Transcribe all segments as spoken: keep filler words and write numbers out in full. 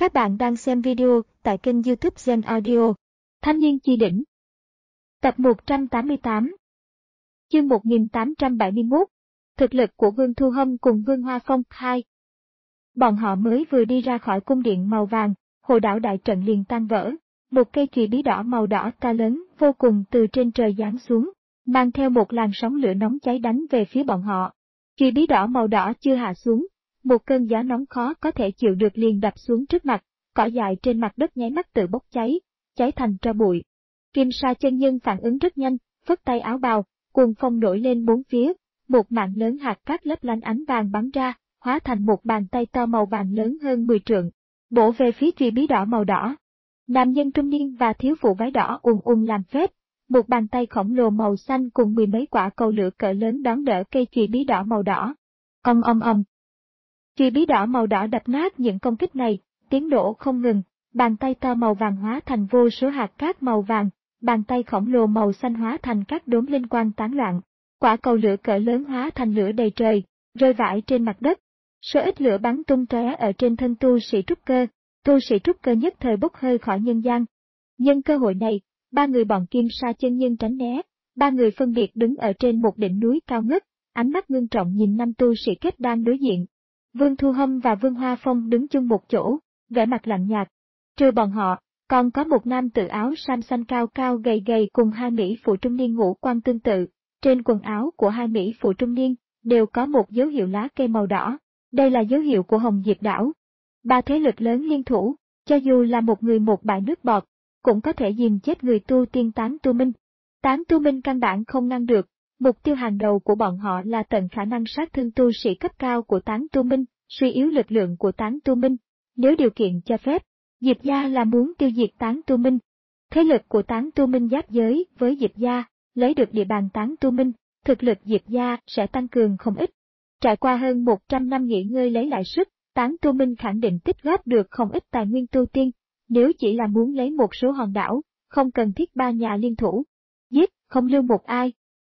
Các bạn đang xem video tại kênh YouTube Gen Audio. Thanh niên chi đỉnh. Tập một trăm tám mươi tám. Chương một nghìn tám trăm bảy mươi mốt. Thực lực của Vương Thu Hâm cùng Vương Hoa Phong hai. Bọn họ mới vừa đi ra khỏi cung điện màu vàng, hồ đảo đại trận liền tan vỡ. Một cây chùy bí đỏ màu đỏ to lớn vô cùng từ trên trời giáng xuống, mang theo một làn sóng lửa nóng cháy đánh về phía bọn họ. Chùy bí đỏ màu đỏ chưa hạ xuống, một cơn gió nóng khó có thể chịu được liền đập xuống trước mặt, cỏ dại trên mặt đất nháy mắt tự bốc cháy, cháy thành tro bụi. Kim Sa chân nhân phản ứng rất nhanh, phất tay áo bào, cuồng phong nổi lên bốn phía, một mảng lớn hạt cát lấp lánh ánh vàng bắn ra, hóa thành một bàn tay to màu vàng lớn hơn mười trượng, bổ về phía chùy bí đỏ màu đỏ. Nam nhân trung niên và thiếu phụ váy đỏ ùn ùn làm phép, một bàn tay khổng lồ màu xanh cùng mười mấy quả cầu lửa cỡ lớn đón đỡ cây chùy bí đỏ màu đỏ. Ong ong ong. Chùy bí đỏ màu đỏ đập nát những công kích này, tiếng nổ không ngừng, bàn tay to màu vàng hóa thành vô số hạt cát màu vàng, bàn tay khổng lồ màu xanh hóa thành các đốm linh quang tán loạn, quả cầu lửa cỡ lớn hóa thành lửa đầy trời, rơi vãi trên mặt đất. Số ít lửa bắn tung tóe ở trên thân tu sĩ trúc cơ, tu sĩ trúc cơ nhất thời bốc hơi khỏi nhân gian. Nhân cơ hội này, ba người bọn Kim Sa chân nhân tránh né, ba người phân biệt đứng ở trên một đỉnh núi cao ngất, ánh mắt ngưng trọng nhìn năm tu sĩ kết đang đối diện. Vương Thu Hâm và Vương Hoa Phong đứng chung một chỗ, vẻ mặt lạnh nhạt. Trừ bọn họ, còn có một nam tự áo sam xanh cao cao gầy gầy cùng hai mỹ phụ trung niên ngũ quan tương tự. Trên quần áo của hai mỹ phụ trung niên đều có một dấu hiệu lá cây màu đỏ. Đây là dấu hiệu của Hồng Diệp đảo. Ba thế lực lớn liên thủ, cho dù là một người một bãi nước bọt, cũng có thể dìm chết người tu tiên Tán Tu Minh. Tán Tu Minh căn bản không ngăn được, mục tiêu hàng đầu của bọn họ là tận khả năng sát thương tu sĩ cấp cao của Tán Tu Minh, suy yếu lực lượng của Tán Tu Minh. Nếu điều kiện cho phép, Diệp gia là muốn tiêu diệt Tán Tu Minh. Thế lực của Tán Tu Minh giáp giới với Diệp gia, lấy được địa bàn Tán Tu Minh, thực lực Diệp gia sẽ tăng cường không ít. Trải qua hơn một trăm năm nghỉ ngơi lấy lại sức, Tán Tu Minh khẳng định tích góp được không ít tài nguyên tu tiên, nếu chỉ là muốn lấy một số hòn đảo, không cần thiết ba nhà liên thủ. Giết, không lưu một ai.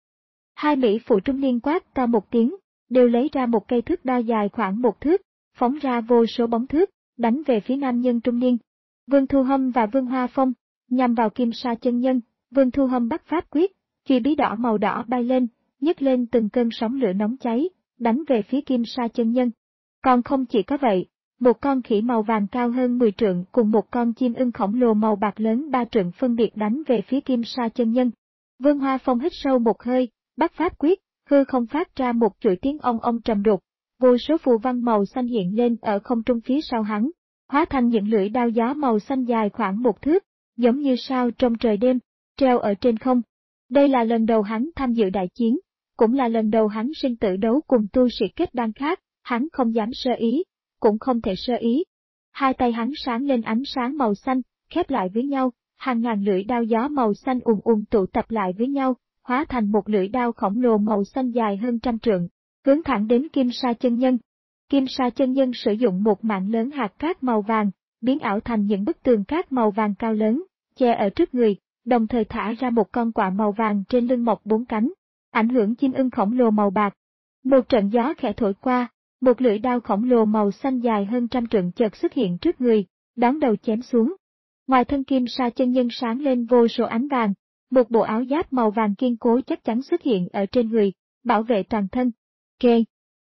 Hai mỹ phụ trung niên quát to một tiếng, đều lấy ra một cây thước đo dài khoảng một thước, phóng ra vô số bóng thước, đánh về phía nam nhân trung niên. Vương Thu Hâm và Vương Hoa Phong, nhằm vào Kim Sa chân nhân, Vương Thu Hâm bắt pháp quyết, chùy bí đỏ màu đỏ bay lên, nhấc lên từng cơn sóng lửa nóng cháy, đánh về phía Kim Sa chân nhân. Còn không chỉ có vậy, một con khỉ màu vàng cao hơn mười trượng cùng một con chim ưng khổng lồ màu bạc lớn ba trượng phân biệt đánh về phía Kim Sa chân nhân. Vương Hoa Phong hít sâu một hơi, bắt pháp quyết, hư không phát ra một chuỗi tiếng ong ong trầm đục, vô số phù văn màu xanh hiện lên ở không trung phía sau hắn, hóa thành những lưỡi đao gió màu xanh dài khoảng một thước, giống như sao trong trời đêm, treo ở trên không. Đây là lần đầu hắn tham dự đại chiến, cũng là lần đầu hắn sinh tử đấu cùng tu sĩ kết đan khác, hắn không dám sơ ý, cũng không thể sơ ý. Hai tay hắn sáng lên ánh sáng màu xanh, khép lại với nhau, hàng ngàn lưỡi đao gió màu xanh ùn ùn tụ tập lại với nhau, hóa thành một lưỡi đao khổng lồ màu xanh dài hơn trăm trượng, hướng thẳng đến Kim Sa chân nhân. Kim Sa chân nhân sử dụng một mạng lớn hạt cát màu vàng, biến ảo thành những bức tường cát màu vàng cao lớn, che ở trước người, đồng thời thả ra một con quạ màu vàng trên lưng mọc bốn cánh, ảnh hưởng chim ưng khổng lồ màu bạc. Một trận gió khẽ thổi qua, một lưỡi đao khổng lồ màu xanh dài hơn trăm trượng chợt xuất hiện trước người, đón đầu chém xuống. Ngoài thân Kim Sa chân nhân sáng lên vô số ánh vàng, một bộ áo giáp màu vàng kiên cố chắc chắn xuất hiện ở trên người, bảo vệ toàn thân. Kê.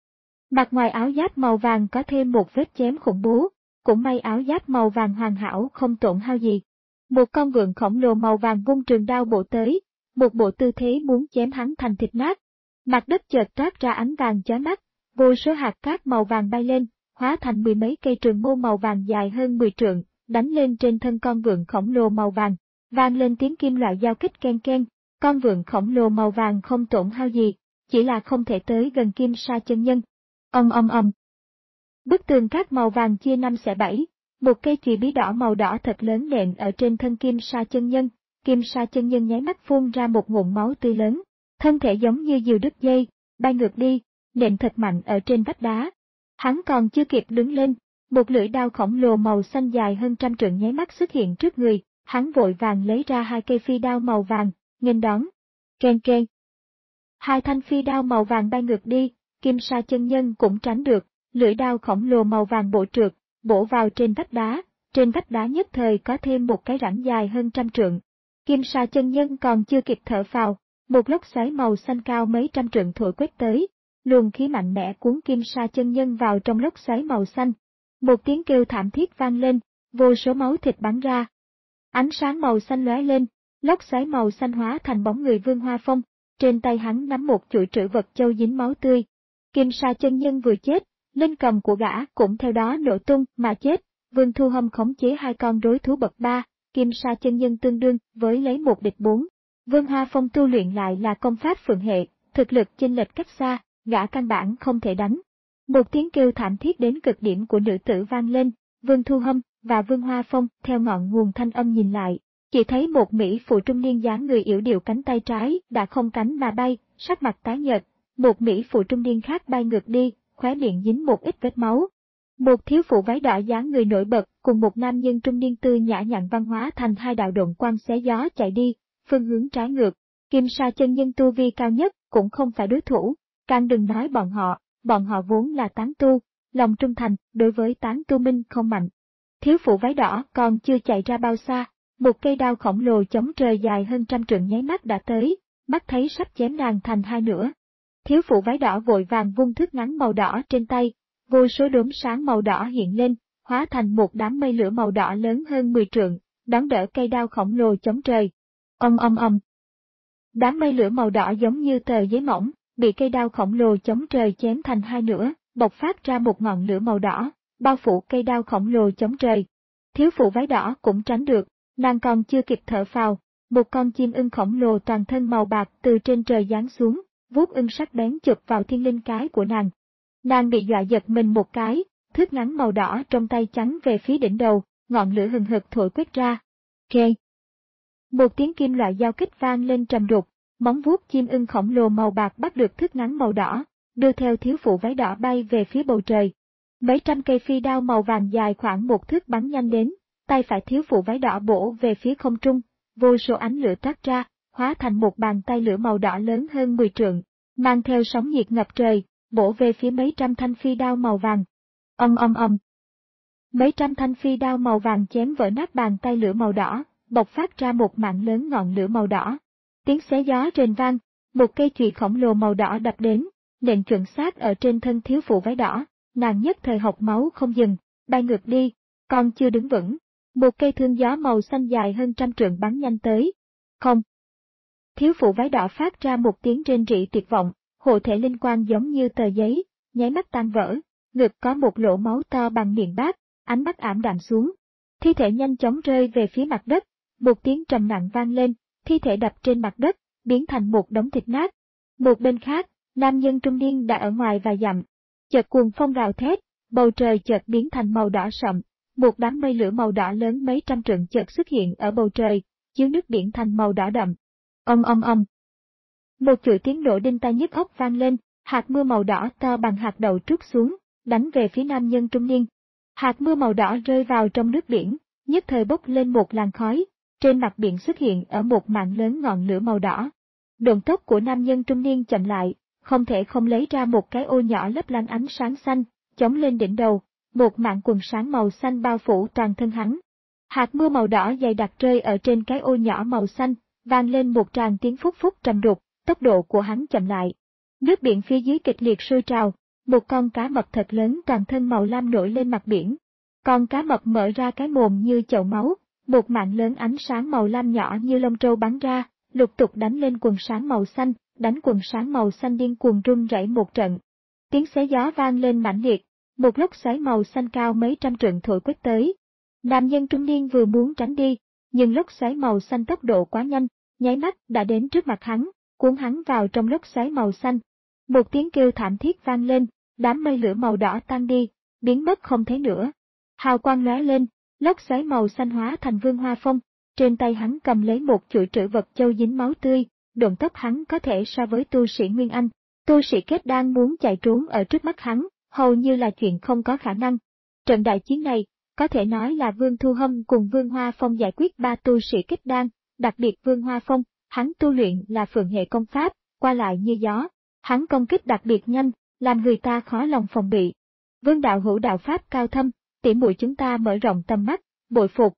Mặt ngoài áo giáp màu vàng có thêm một vết chém khủng bố, cũng may áo giáp màu vàng hoàn hảo không tổn hao gì. Một con vượn khổng lồ màu vàng vung trường đao bổ tới, một bộ tư thế muốn chém hắn thành thịt nát. Mặt đất chợt toát ra ánh vàng chói mắt, vô số hạt cát màu vàng bay lên, hóa thành mười mấy cây trường mâu màu vàng dài hơn mười trượng, đánh lên trên thân con vượn khổng lồ màu vàng, vang lên tiếng kim loại giao kích ken ken. Con vượn khổng lồ màu vàng không tổn hao gì, chỉ là không thể tới gần Kim Sa chân nhân. Ong ong ong. Bức tường cát màu vàng chia năm xẻ bảy, một cây chùy bí đỏ màu đỏ thật lớn nện ở trên thân Kim Sa chân nhân. Kim Sa chân nhân nháy mắt phun ra một ngụm máu tươi lớn, thân thể giống như diều đứt dây, bay ngược đi, nện thật mạnh ở trên vách đá. Hắn còn chưa kịp đứng lên, một lưỡi đao khổng lồ màu xanh dài hơn trăm trượng nháy mắt xuất hiện trước người, hắn vội vàng lấy ra hai cây phi đao màu vàng, nghênh đón. Ken ken. Hai thanh phi đao màu vàng bay ngược đi, Kim Sa chân nhân cũng tránh được, lưỡi đao khổng lồ màu vàng bổ trượt, bổ vào trên vách đá, trên vách đá nhất thời có thêm một cái rãnh dài hơn trăm trượng. Kim Sa chân nhân còn chưa kịp thở phào, một lốc xoáy màu xanh cao mấy trăm trượng thổi quét tới, luồng khí mạnh mẽ cuốn Kim Sa chân nhân vào trong lốc xoáy màu xanh. Một tiếng kêu thảm thiết vang lên, vô số máu thịt bắn ra. Ánh sáng màu xanh lóe lên, lốc xoáy màu xanh hóa thành bóng người Vương Hoa Phong, trên tay hắn nắm một chuỗi trữ vật châu dính máu tươi. Kim Sa chân nhân vừa chết, linh cầm của gã cũng theo đó nổ tung mà chết. Vương Thu Hâm khống chế hai con đối thú bậc ba, Kim Sa chân nhân tương đương với lấy một địch bốn. Vương Hoa Phong tu luyện lại là công pháp phượng hệ, thực lực chênh lệch cách xa, gã căn bản không thể đánh. Một tiếng kêu thảm thiết đến cực điểm của nữ tử vang lên, Vương Thu Hâm và Vương Hoa Phong theo ngọn nguồn thanh âm nhìn lại, chỉ thấy một mỹ phụ trung niên dáng người yểu điệu cánh tay trái đã không cánh mà bay, sắc mặt tái nhợt, một mỹ phụ trung niên khác bay ngược đi, khóe miệng dính một ít vết máu. Một thiếu phụ váy đỏ dáng người nổi bật cùng một nam nhân trung niên tươi nhã nhặn văn hóa thành hai đạo độn quang xé gió chạy đi, phương hướng trái ngược. Kim Sa chân nhân tu vi cao nhất cũng không phải đối thủ, càng đừng nói bọn họ, bọn họ vốn là tán tu, lòng trung thành đối với tán tu minh không mạnh. Thiếu phụ váy đỏ còn chưa chạy ra bao xa, một cây đao khổng lồ chống trời dài hơn trăm trượng nháy mắt đã tới, mắt thấy sắp chém nàng thành hai nửa. Thiếu phụ váy đỏ vội vàng vung thước ngắn màu đỏ trên tay, vô số đốm sáng màu đỏ hiện lên, hóa thành một đám mây lửa màu đỏ lớn hơn mười trượng, đón đỡ cây đao khổng lồ chống trời. Ầm ầm ầm. Đám mây lửa màu đỏ giống như tờ giấy mỏng, bị cây đao khổng lồ chống trời chém thành hai nửa, bộc phát ra một ngọn lửa màu đỏ, bao phủ cây đao khổng lồ chống trời. Thiếu phụ váy đỏ cũng tránh được, nàng còn chưa kịp thở phào, một con chim ưng khổng lồ toàn thân màu bạc từ trên trời giáng xuống, vuốt ưng sắc bén chụp vào thiên linh cái của nàng. Nàng bị dọa giật mình một cái, thước ngắn màu đỏ trong tay chắn về phía đỉnh đầu, ngọn lửa hừng hực thổi quét ra. Kê! Một tiếng kim loại giao kích vang lên trầm đục, móng vuốt chim ưng khổng lồ màu bạc bắt được thước ngắn màu đỏ, đưa theo thiếu phụ váy đỏ bay về phía bầu trời. Mấy trăm cây phi đao màu vàng dài khoảng một thước bắn nhanh đến, tay phải thiếu phụ váy đỏ bổ về phía không trung, vô số ánh lửa toát ra, hóa thành một bàn tay lửa màu đỏ lớn hơn mười trượng, mang theo sóng nhiệt ngập trời, bổ về phía mấy trăm thanh phi đao màu vàng. Ầm ầm ầm. Mấy trăm thanh phi đao màu vàng chém vỡ nát bàn tay lửa màu đỏ, bộc phát ra một mạng lớn ngọn lửa màu đỏ. Tiếng xé gió rền vang, một cây chùy khổng lồ màu đỏ đập đến, nện chuẩn xác ở trên thân thiếu phụ váy đỏ, nàng nhất thời hộc máu không dừng, bay ngược đi, còn chưa đứng vững. Một cây thương gió màu xanh dài hơn trăm trượng bắn nhanh tới. Không. Thiếu phụ váy đỏ phát ra một tiếng rên rỉ tuyệt vọng, hộ thể linh quang giống như tờ giấy, nháy mắt tan vỡ, ngực có một lỗ máu to bằng miệng bát, ánh mắt ảm đạm xuống. Thi thể nhanh chóng rơi về phía mặt đất, một tiếng trầm nặng vang lên, thi thể đập trên mặt đất, biến thành một đống thịt nát. Một bên khác, nam nhân trung niên đã ở ngoài vài dặm. Chợt cuồng phong gào thét, bầu trời chợt biến thành màu đỏ sậm, một đám mây lửa màu đỏ lớn mấy trăm trượng chợt xuất hiện ở bầu trời, chiếu nước biển thành màu đỏ đậm. Ầm ầm ầm. Một chuỗi tiếng nổ đinh tai nhức óc vang lên, hạt mưa màu đỏ to bằng hạt đậu trút xuống, đánh về phía nam nhân trung niên. Hạt mưa màu đỏ rơi vào trong nước biển, nhất thời bốc lên một làn khói, trên mặt biển xuất hiện ở một mảng lớn ngọn lửa màu đỏ. Động tốc của nam nhân trung niên chậm lại, không thể không lấy ra một cái ô nhỏ lấp lánh ánh sáng xanh, chống lên đỉnh đầu, một mảng quần sáng màu xanh bao phủ toàn thân hắn. Hạt mưa màu đỏ dày đặc rơi ở trên cái ô nhỏ màu xanh, vang lên một tràng tiếng phúc phúc trầm đục, tốc độ của hắn chậm lại. Nước biển phía dưới kịch liệt sôi trào, một con cá mập thật lớn toàn thân màu lam nổi lên mặt biển. Con cá mập mở ra cái mồm như chậu máu, một mảng lớn ánh sáng màu lam nhỏ như lông trâu bắn ra, lục tục đánh lên quần sáng màu xanh, đánh quần sáng màu xanh điên cuồng rung rẩy một trận. Tiếng xé gió vang lên mãnh liệt, một lốc xoáy màu xanh cao mấy trăm trượng thổi quét tới. Nam nhân trung niên vừa muốn tránh đi, nhưng lốc xoáy màu xanh tốc độ quá nhanh, nháy mắt đã đến trước mặt hắn, cuốn hắn vào trong lốc xoáy màu xanh. Một tiếng kêu thảm thiết vang lên, đám mây lửa màu đỏ tan đi, biến mất không thấy nữa. Hào quang lóe lên, lốc xoáy màu xanh hóa thành Vương Hoa Phong, trên tay hắn cầm lấy một chuỗi trữ vật châu dính máu tươi, động tốc hắn có thể so với tu sĩ Nguyên Anh. Tu sĩ kết đan muốn chạy trốn ở trước mắt hắn, hầu như là chuyện không có khả năng. Trận đại chiến này, có thể nói là Vương Thu Hâm cùng Vương Hoa Phong giải quyết ba tu sĩ kết đan, đặc biệt Vương Hoa Phong, hắn tu luyện là phượng hệ công pháp, qua lại như gió, hắn công kích đặc biệt nhanh, làm người ta khó lòng phòng bị. Vương đạo hữu đạo pháp cao thâm, tỉ muội chúng ta mở rộng tầm mắt, bội phục.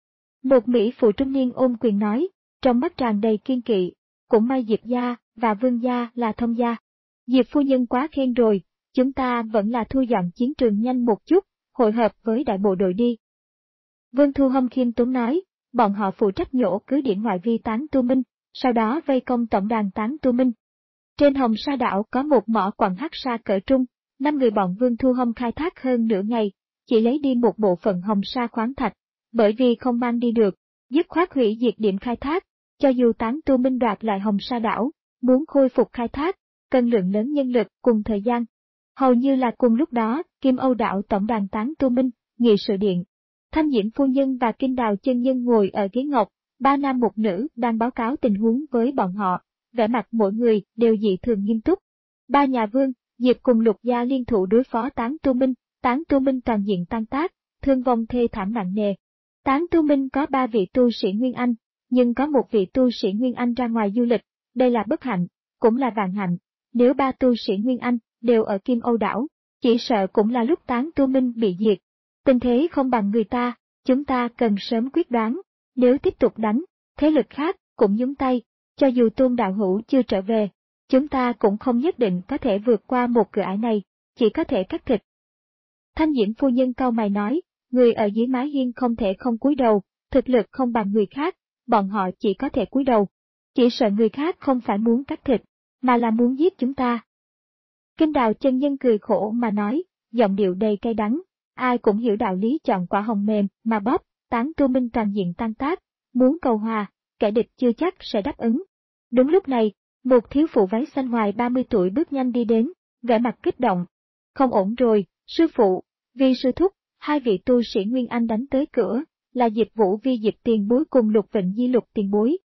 Một Mỹ phụ trung niên ôm quyền nói, trong mắt tràn đầy kiên kỵ, cũng may Diệp gia và Vương gia là thông gia. Diệp phu nhân quá khen rồi, chúng ta vẫn là thu dọn chiến trường nhanh một chút, hội hợp với đại bộ đội đi. Vương Thu Hâm khiêm tốn nói, bọn họ phụ trách nhổ cứ điểm ngoại vi Tán Tu Minh, sau đó vây công tổng đàn Tán Tu Minh. Trên Hồng Sa đảo có một mỏ quặng hắc sa cỡ trung, năm người bọn Vương Thu Hâm khai thác hơn nửa ngày, chỉ lấy đi một bộ phận hồng sa khoáng thạch, bởi vì không mang đi được, dứt khoát hủy diệt điểm khai thác, cho dù Tán Tu Minh đoạt lại Hồng Sa đảo, muốn khôi phục khai thác, cần lượng lớn nhân lực cùng thời gian. Hầu như là cùng lúc đó, Kim Âu đảo tổng đàn Tán Tu Minh, nghị sự điện. Thanh Diễm phu nhân và Kinh Đào chân nhân ngồi ở ghế ngọc, ba nam một nữ đang báo cáo tình huống với bọn họ, vẻ mặt mỗi người đều dị thường nghiêm túc. Ba nhà Vương, Diệp cùng Lục gia liên thủ đối phó Tán Tu Minh, Tán Tu Minh toàn diện tan tác, thương vong thê thảm nặng nề. Tán Tu Minh có ba vị tu sĩ Nguyên Anh, nhưng có một vị tu sĩ Nguyên Anh ra ngoài du lịch, đây là bất hạnh, cũng là vạn hạnh. Nếu ba tu sĩ Nguyên Anh đều ở Kim Âu đảo, chỉ sợ cũng là lúc Tán Tu Minh bị diệt. Tình thế không bằng người ta, chúng ta cần sớm quyết đoán, nếu tiếp tục đánh, thế lực khác cũng nhúng tay, cho dù Tôn đạo hữu chưa trở về, chúng ta cũng không nhất định có thể vượt qua một cửa ải này, chỉ có thể cắt thịt. Thanh Diễm phu nhân cau mày nói, người ở dưới mái hiên không thể không cúi đầu, thực lực không bằng người khác, bọn họ chỉ có thể cúi đầu. Chỉ sợ người khác không phải muốn cắt thịt, mà là muốn giết chúng ta. Kinh Đào chân nhân cười khổ mà nói, giọng điệu đầy cay đắng, ai cũng hiểu đạo lý chọn quả hồng mềm mà bóp, Tán Tu Minh toàn diện tan tác, muốn cầu hòa, kẻ địch chưa chắc sẽ đáp ứng. Đúng lúc này, một thiếu phụ váy xanh ngoài ba mươi tuổi bước nhanh đi đến, vẻ mặt kích động. Không ổn rồi, sư phụ, Vi sư thúc, hai vị tu sĩ Nguyên Anh đánh tới cửa, là Diệp Vũ Vi Diệp tiền bối cùng Lục Vịnh Di Lục tiền bối.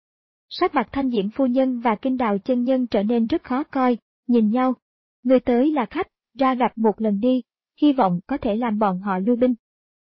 Sắc mặt Thanh Diễm phu nhân và Kinh Đào chân nhân trở nên rất khó coi, nhìn nhau. Người tới là khách, ra gặp một lần đi, hy vọng có thể làm bọn họ lui binh.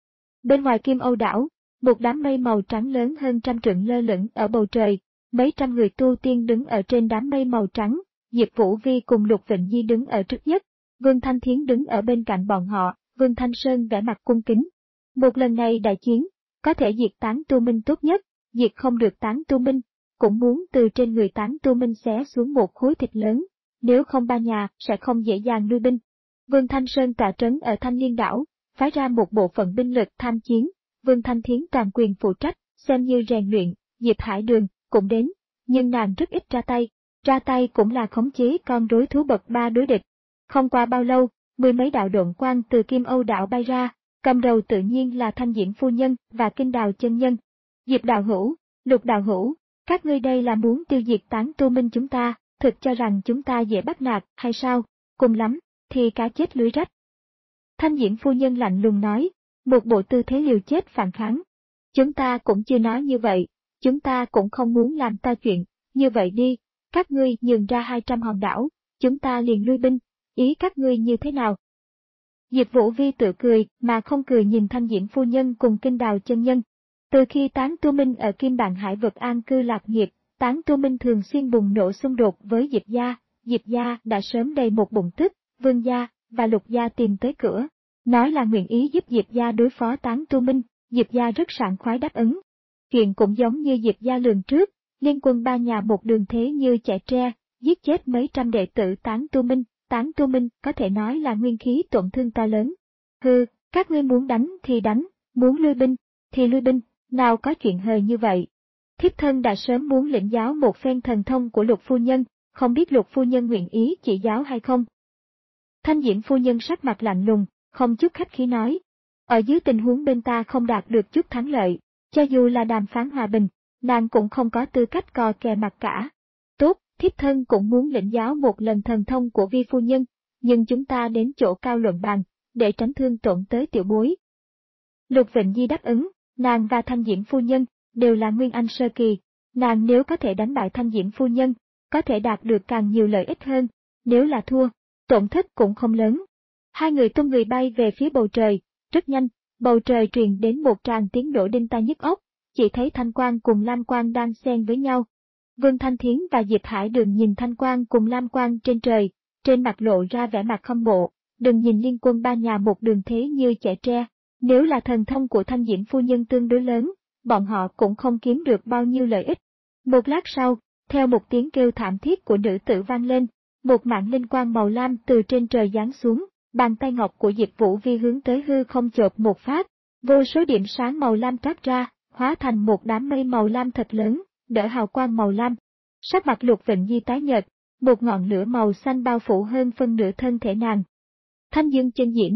Bên ngoài Kim Âu đảo, một đám mây màu trắng lớn hơn trăm trượng lơ lửng ở bầu trời, mấy trăm người tu tiên đứng ở trên đám mây màu trắng, Diệp Vũ Vi cùng Lục Vịnh Di đứng ở trước nhất, Vương Thanh Thiến đứng ở bên cạnh bọn họ, Vương Thanh Sơn vẻ mặt cung kính. Một lần này đại chiến, có thể diệt Tán Tu Minh tốt nhất, diệt không được Tán Tu Minh, cũng muốn từ trên người Tán Tu Minh xé xuống một khối thịt lớn, nếu không ba nhà sẽ không dễ dàng lui binh. Vương Thanh Sơn tọa trấn ở Thanh Liên đảo, phái ra một bộ phận binh lực tham chiến, Vương Thanh Thiến toàn quyền phụ trách, xem như rèn luyện, Diệp Hải Đường cũng đến, nhưng nàng rất ít ra tay, ra tay cũng là khống chế con rối thú bậc ba đối địch. Không qua bao lâu, mười mấy đạo độn quang từ Kim Âu đảo bay ra, cầm đầu tự nhiên là Thanh Diễm phu nhân và Kinh Đào chân nhân. Diệp đạo hữu, Lục đạo hữu, các ngươi đây là muốn tiêu diệt Tán Tu Minh chúng ta, thực cho rằng chúng ta dễ bắt nạt hay sao, cùng lắm, thì cá chết lưới rách. Thanh Diễm phu nhân lạnh lùng nói, một bộ tư thế liều chết phản kháng. Chúng ta cũng chưa nói như vậy, chúng ta cũng không muốn làm ta chuyện, như vậy đi, các ngươi nhường ra hai trăm hòn đảo, chúng ta liền lui binh, ý các ngươi như thế nào? Diệp Vũ Vi tự cười mà không cười nhìn Thanh Diễm phu nhân cùng Kinh Đào chân nhân. Từ khi Tán Tu Minh ở Kim Bạn Hải vực an cư lạc nghiệp, Tán Tu Minh thường xuyên bùng nổ xung đột với Diệp gia, Diệp gia đã sớm đầy một bụng tức, Vương gia và Lục gia tìm tới cửa, nói là nguyện ý giúp Diệp gia đối phó Tán Tu Minh, Diệp gia rất sảng khoái đáp ứng. Chuyện cũng giống như Diệp gia lường trước, liên quân ba nhà một đường thế như chạy tre, giết chết mấy trăm đệ tử Tán Tu Minh, Tán Tu Minh có thể nói là nguyên khí tổn thương to lớn. Hừ, các ngươi muốn đánh thì đánh, muốn lui binh thì lui binh, nào có chuyện hời như vậy. Thiếp thân đã sớm muốn lĩnh giáo một phen thần thông của Lục phu nhân, không biết Lục phu nhân nguyện ý chỉ giáo hay không. Thanh Diễm phu nhân sắc mặt lạnh lùng, không chút khách khí nói. Ở dưới tình huống bên ta không đạt được chút thắng lợi, cho dù là đàm phán hòa bình, nàng cũng không có tư cách cò kè mặt cả. Tốt, thiếp thân cũng muốn lĩnh giáo một lần thần thông của Vi phu nhân, nhưng chúng ta đến chỗ cao luận bàn, để tránh thương tổn tới tiểu bối. Lục Vịnh Di đáp ứng, nàng và Thanh Diễm phu nhân đều là Nguyên Anh sơ kỳ, nàng nếu có thể đánh bại Thanh Diễm phu nhân, có thể đạt được càng nhiều lợi ích hơn, nếu là thua, tổn thất cũng không lớn. Hai người tung người bay về phía bầu trời, rất nhanh, bầu trời truyền đến một tràng tiếng nổ đinh tai nhức óc, chỉ thấy thanh quang cùng lam quang đang xen với nhau. Vương Thanh Thiến và Diệp Hải Đường nhìn thanh quang cùng lam quang trên trời, trên mặt lộ ra vẻ mặt hâm mộ, đừng nhìn liên quân ba nhà một đường thế như chạy tre, Nếu là thần thông của Thanh Diễm phu nhân tương đối lớn, bọn họ cũng không kiếm được bao nhiêu lợi ích. Một lát sau, theo một tiếng kêu thảm thiết của nữ tử vang lên, một mạng linh quang màu lam từ trên trời giáng xuống, bàn tay ngọc của Diệp Vũ Vi hướng tới hư không chộp một phát, vô số điểm sáng màu lam toát ra, hóa thành một đám mây màu lam thật lớn, đỡ hào quang màu lam. Sắc mặt Lục Vịnh Nhi tái nhợt, một ngọn lửa màu xanh bao phủ hơn phân nửa thân thể nàng. Thanh Dương chân diễm.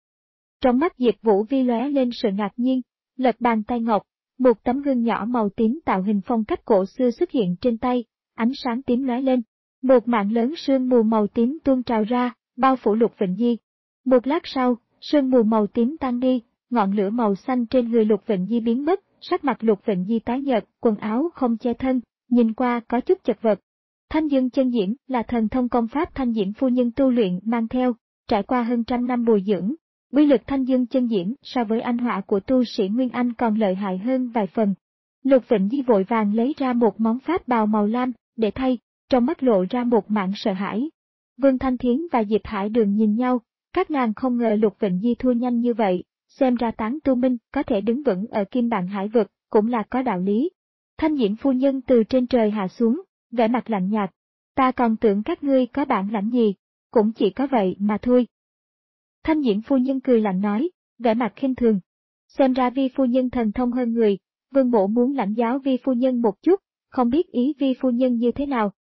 Trong mắt Diệp Vũ Vi lóe lên sự ngạc nhiên, lật bàn tay ngọc, một tấm gương nhỏ màu tím tạo hình phong cách cổ xưa xuất hiện trên tay, ánh sáng tím lóe lên, một mảng lớn sương mù màu tím tuôn trào ra, bao phủ Lục Vịnh Nhi. Một lát sau, sương mù màu tím tan đi, ngọn lửa màu xanh trên người Lục Vịnh Nhi biến mất, sắc mặt Lục Vịnh Nhi tái nhợt, quần áo không che thân, nhìn qua có chút chật vật. Thanh Dương chân diễm là thần thông công pháp Thanh Diễm phu nhân tu luyện mang theo, trải qua hơn trăm năm bồi dưỡng. Uy lực Thanh Dương chân diễm so với anh hỏa của tu sĩ Nguyên Anh còn lợi hại hơn vài phần. Lục Vịnh Nhi vội vàng lấy ra một món pháp bào màu lam, để thay, trong mắt lộ ra một mảng sợ hãi. Vương Thanh Thiến và Diệp Hải Đường nhìn nhau, các nàng không ngờ Lục Vịnh Nhi thua nhanh như vậy, xem ra Tán Tu Minh có thể đứng vững ở Kim Bạn Hải vực, cũng là có đạo lý. Thanh Diễm phu nhân từ trên trời hạ xuống, vẻ mặt lạnh nhạt, ta còn tưởng các ngươi có bản lãnh gì, cũng chỉ có vậy mà thôi. Thanh Diễm phu nhân cười lạnh nói, vẻ mặt khinh thường. Xem ra Vi phu nhân thần thông hơn người, Vương mỗ muốn lãnh giáo Vi phu nhân một chút, không biết ý Vi phu nhân như thế nào.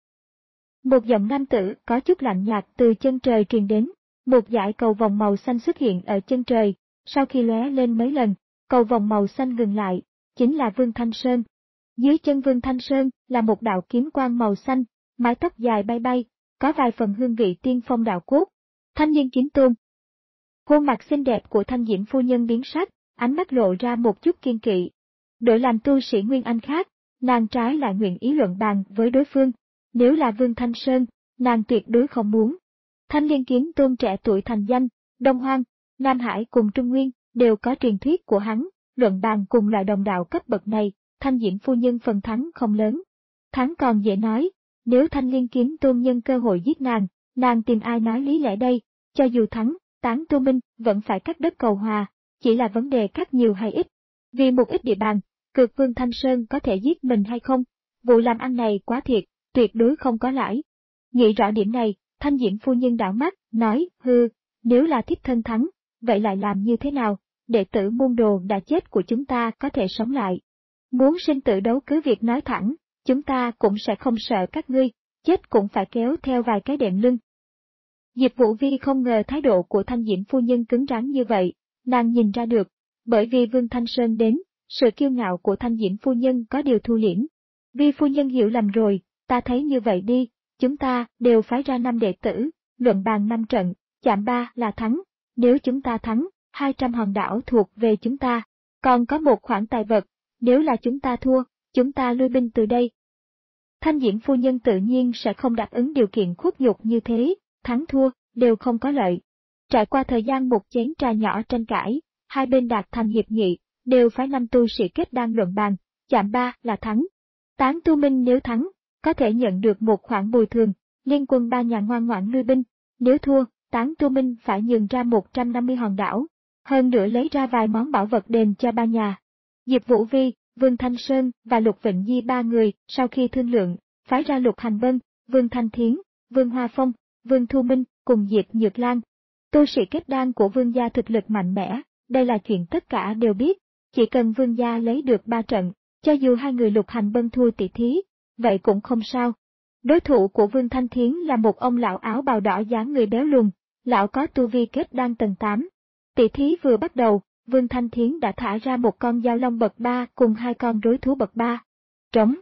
Một giọng nam tử có chút lạnh nhạt từ chân trời truyền đến, một dải cầu vòng màu xanh xuất hiện ở chân trời, sau khi lóe lên mấy lần, cầu vòng màu xanh ngừng lại, chính là Vương Thanh Sơn. Dưới chân Vương Thanh Sơn là một đạo kiếm quang màu xanh, mái tóc dài bay bay, có vài phần hương vị tiên phong đạo cốt. Thanh Niên Kiếm Tôn. Khuôn mặt xinh đẹp của Thanh Diễm phu nhân biến sắc, ánh mắt lộ ra một chút kiên kỵ. Đổi làm tu sĩ Nguyên Anh khác, nàng trái lại nguyện ý luận bàn với đối phương. Nếu là Vương Thanh Sơn, nàng tuyệt đối không muốn. Thanh Liên Kiếm Tôn trẻ tuổi thành danh, Đông Hoang, Nam Hải cùng Trung Nguyên đều có truyền thuyết của hắn, luận bàn cùng loại đồng đạo cấp bậc này, Thanh Diễm phu nhân phần thắng không lớn. Thắng còn dễ nói, nếu Thanh Liên Kiếm Tôn nhân cơ hội giết nàng, nàng tìm ai nói lý lẽ đây, cho dù thắng, Tán Tu Minh vẫn phải cắt đất cầu hòa, chỉ là vấn đề cắt nhiều hay ít. Vì một ít địa bàn, cược Vương Thanh Sơn có thể giết mình hay không, vụ làm ăn này quá thiệt, tuyệt đối không có lãi. Nghĩ rõ điểm này, Thanh Diễm phu nhân đảo mắt, nói, hư, nếu là thiếp thân thắng, vậy lại làm như thế nào, đệ tử môn đồ đã chết của chúng ta có thể sống lại. Muốn sinh tử đấu cứ việc nói thẳng, chúng ta cũng sẽ không sợ các ngươi, chết cũng phải kéo theo vài cái đệm lưng. Diệp Vũ Vi không ngờ thái độ của Thanh Diễm phu nhân cứng rắn như vậy, nàng nhìn ra được, bởi vì Vương Thanh Sơn đến, sự kiêu ngạo của Thanh Diễm phu nhân có điều thu liễm. Vi phu nhân hiểu lầm rồi, ta thấy như vậy đi, chúng ta đều phái ra năm đệ tử, luận bàn năm trận, chạm ba là thắng, nếu chúng ta thắng, hai trăm hòn đảo thuộc về chúng ta, còn có một khoản tài vật, nếu là chúng ta thua, chúng ta lui binh từ đây. Thanh Diễm phu nhân tự nhiên sẽ không đáp ứng điều kiện khuất nhục như thế, thắng thua, đều không có lợi. Trải qua thời gian một chén trà nhỏ tranh cãi, hai bên đạt thành hiệp nghị, đều phái năm tu sĩ kết đan luận bàn, chạm ba là thắng. Tán Tu Minh nếu thắng, có thể nhận được một khoản bồi thường, liên quân ba nhà ngoan ngoãn lui binh, nếu thua, Tán Tu Minh phải nhường ra một trăm năm mươi hòn đảo, hơn nữa lấy ra vài món bảo vật đền cho ba nhà. Diệp Vũ Vi, Vương Thanh Sơn và Lục Vịnh Nhi ba người, sau khi thương lượng, phái ra Lục Hành Bân, Vương Thanh Thiến, Vương Hoa Phong, Vương Thu Minh cùng Diệp Nhược Lan. Tu sĩ kết đan của Vương gia thực lực mạnh mẽ, đây là chuyện tất cả đều biết, chỉ cần Vương gia lấy được ba trận, cho dù hai người Lục Hành Bân thua tỷ thí, vậy cũng không sao. Đối thủ của Vương Thanh Thiến là một ông lão áo bào đỏ dáng người béo lùn, lão có tu vi kết đan tầng tám. Tỷ thí vừa bắt đầu, Vương Thanh Thiến đã thả ra một con dao long bậc ba cùng hai con rối thú bậc ba. Trống.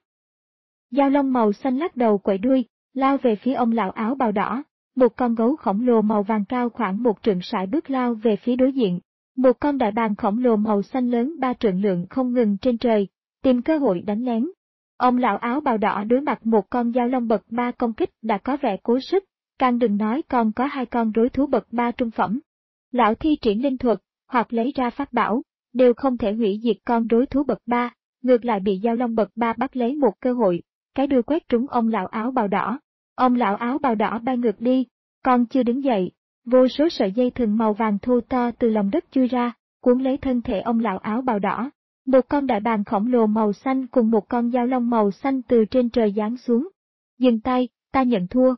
Dao long màu xanh lắc đầu quậy đuôi, lao về phía ông lão áo bào đỏ. Một con gấu khổng lồ màu vàng cao khoảng một trượng sải bước lao về phía đối diện. Một con đại bàng khổng lồ màu xanh lớn ba trượng lượng không ngừng trên trời, tìm cơ hội đánh lén. Ông lão áo bào đỏ đối mặt một con dao long bậc ba công kích đã có vẻ cố sức, càng đừng nói còn có hai con rối thú bậc ba trung phẩm. Lão thi triển linh thuật, hoặc lấy ra pháp bảo, đều không thể hủy diệt con rối thú bậc ba, ngược lại bị dao long bậc ba bắt lấy một cơ hội, cái đuôi quét trúng ông lão áo bào đỏ. Ông lão áo bào đỏ bay ngược đi, còn chưa đứng dậy, vô số sợi dây thừng màu vàng thô to từ lòng đất chui ra, cuốn lấy thân thể ông lão áo bào đỏ. Một con đại bàng khổng lồ màu xanh cùng một con dao long màu xanh từ trên trời giáng xuống. Dừng tay, ta nhận thua.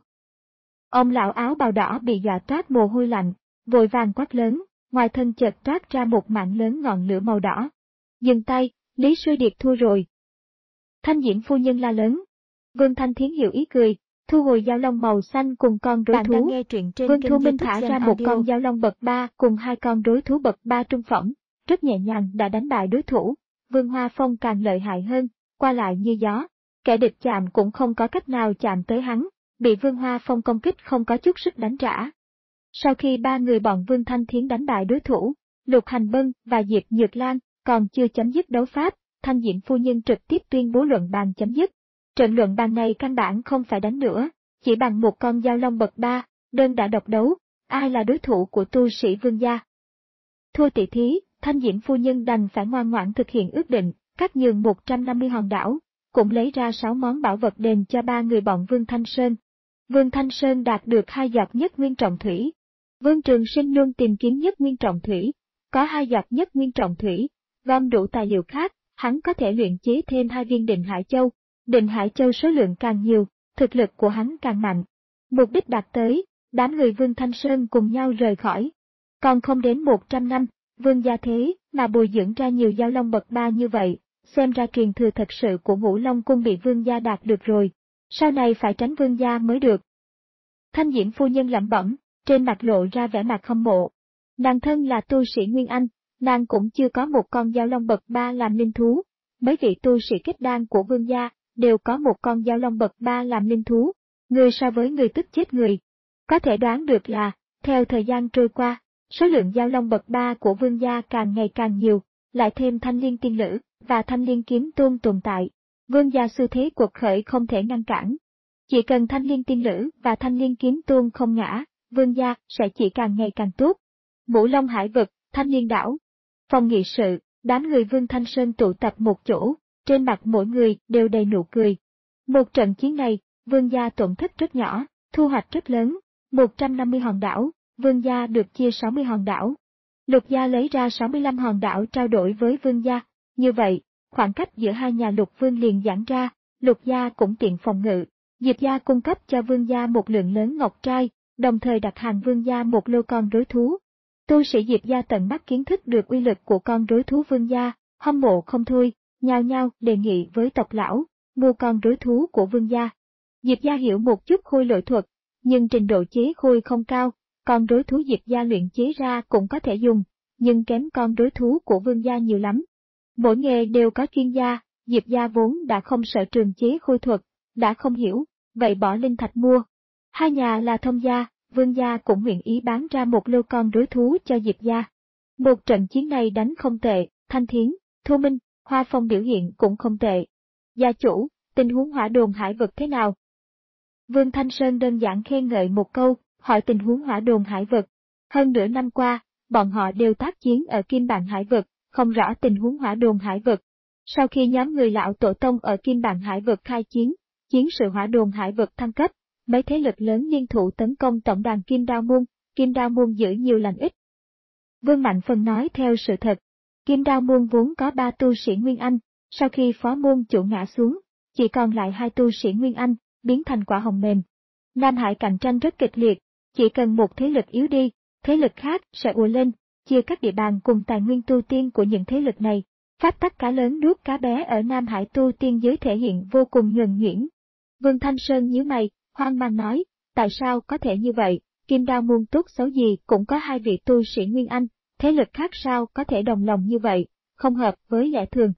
Ông lão áo bào đỏ bị dọa toát mồ hôi lạnh, vội vàng quát lớn, ngoài thân chợt toát ra một mảng lớn ngọn lửa màu đỏ. Dừng tay, Lý Sư Điệt thua rồi. Thanh Diễm phu nhân la lớn. Vương Thanh Thiến hiểu ý cười, thu hồi dao long màu xanh cùng con rối thú. Vương Thu Minh thả ra một con dao long bậc ba cùng hai con rối thú bậc ba trung phẩm, rất nhẹ nhàng đã đánh bại đối thủ. Vương Hoa Phong càng lợi hại hơn, qua lại như gió, kẻ địch chạm cũng không có cách nào chạm tới hắn, bị Vương Hoa Phong công kích không có chút sức đánh trả. Sau khi ba người bọn Vương Thanh Thiến đánh bại đối thủ, Lục Hành Bân và Diệp Nhược Lan còn chưa chấm dứt đấu pháp, Thanh Diễm phu nhân trực tiếp tuyên bố luận bàn chấm dứt. Trận luận bàn này căn bản không phải đánh nữa, chỉ bằng một con dao long bậc ba, đơn đã độc đấu, ai là đối thủ của tu sĩ Vương gia. Thua tỷ thí, Thanh Diễm phu nhân đành phải ngoan ngoãn thực hiện ước định, cắt nhường một trăm năm mươi hòn đảo, cũng lấy ra sáu món bảo vật đền cho ba người bọn Vương Thanh Sơn. Vương Thanh Sơn đạt được hai giọt nhất nguyên trọng thủy. Vương Trường Sinh luôn tìm kiếm nhất nguyên trọng thủy, có hai giọt nhất nguyên trọng thủy, gom đủ tài liệu khác, hắn có thể luyện chế thêm hai viên Định Hải Châu. Định Hải Châu số lượng càng nhiều, thực lực của hắn càng mạnh. Mục đích đạt tới, đám người Vương Thanh Sơn cùng nhau rời khỏi. Còn không đến một trăm năm, Vương gia thế mà bồi dưỡng ra nhiều dao long bậc ba như vậy, xem ra truyền thừa thật sự của Ngũ Long Cung bị Vương gia đạt được rồi. Sau này phải tránh Vương gia mới được. Thanh Diễm phu nhân lẩm bẩm, trên mặt lộ ra vẻ mặt hâm mộ. Nàng thân là tu sĩ Nguyên Anh, nàng cũng chưa có một con dao long bậc ba làm linh thú. Mấy vị tu sĩ kết đan của Vương gia đều có một con dao long bậc ba làm linh thú, người so với người tức chết người. Có thể đoán được là, theo thời gian trôi qua, số lượng dao long bậc ba của Vương gia càng ngày càng nhiều, lại thêm Thanh Liên Tiên Lữ và Thanh Liên Kiếm Tôn tồn tại, Vương gia xu thế cuộc khởi không thể ngăn cản. Chỉ cần Thanh Liên Tiên Lữ và Thanh Liên Kiếm Tôn không ngã, Vương gia sẽ chỉ càng ngày càng tốt. Ngũ Long Hải vực, Thanh Liên đảo, phòng nghị sự, đám người Vương Thanh Sơn tụ tập một chỗ, trên mặt mỗi người đều đầy nụ cười. Một trận chiến này, Vương gia tổn thất rất nhỏ, thu hoạch rất lớn, một trăm năm mươi hòn đảo, Vương gia được chia sáu mươi hòn đảo. Lục gia lấy ra sáu mươi lăm hòn đảo trao đổi với Vương gia, như vậy, khoảng cách giữa hai nhà Lục Vương liền giãn ra, Lục gia cũng tiện phòng ngự. Diệp gia cung cấp cho Vương gia một lượng lớn ngọc trai, đồng thời đặt hàng Vương gia một lô con rối thú. Tu sĩ Diệp gia tận mắt kiến thức được uy lực của con rối thú Vương gia, hâm mộ không thôi, nhao nhao đề nghị với tộc lão, mua con rối thú của Vương gia. Diệp gia hiểu một chút khôi lỗi thuật, nhưng trình độ chế khôi không cao, con rối thú Diệp gia luyện chế ra cũng có thể dùng, nhưng kém con rối thú của Vương gia nhiều lắm. Mỗi nghề đều có chuyên gia, Diệp gia vốn đã không sợ trường chế khôi thuật, đã không hiểu, vậy bỏ linh thạch mua. Hai nhà là thông gia, Vương gia cũng nguyện ý bán ra một lô con rối thú cho Diệp gia. Một trận chiến này đánh không tệ, Thanh Thiến, Thu Minh, Hoa Phong biểu hiện cũng không tệ. Gia chủ, tình huống Hỏa Đồn Hải vực thế nào? Vương Thanh Sơn đơn giản khen ngợi một câu, hỏi tình huống Hỏa Đồn Hải vực. Hơn nửa năm qua, bọn họ đều tác chiến ở Kim Bàn Hải vực, không rõ tình huống Hỏa Đồn Hải vực. Sau khi nhóm người lão tổ tông ở Kim Bàn Hải vực khai chiến, chiến sự Hỏa Đồn Hải vực thăng cấp, mấy thế lực lớn liên thủ tấn công tổng đàn Kim Đao Môn, Kim Đao Môn giữ nhiều lành ít. Vương Mạnh Phân nói theo sự thật. Kim Đao Môn vốn có ba tu sĩ Nguyên Anh, sau khi phó môn chủ ngã xuống, chỉ còn lại hai tu sĩ Nguyên Anh, biến thành quả hồng mềm. Nam Hải cạnh tranh rất kịch liệt, chỉ cần một thế lực yếu đi, thế lực khác sẽ ùa lên, chia các địa bàn cùng tài nguyên tu tiên của những thế lực này. Pháp tắc cá lớn nuốt cá bé ở Nam Hải tu tiên giới thể hiện vô cùng nhuần nhuyễn. Vương Thanh Sơn nhíu mày, hoang mang nói, tại sao có thể như vậy, Kim Đao Môn tốt xấu gì cũng có hai vị tu sĩ Nguyên Anh, thế lực khác sao có thể đồng lòng như vậy, không hợp với lẽ thường.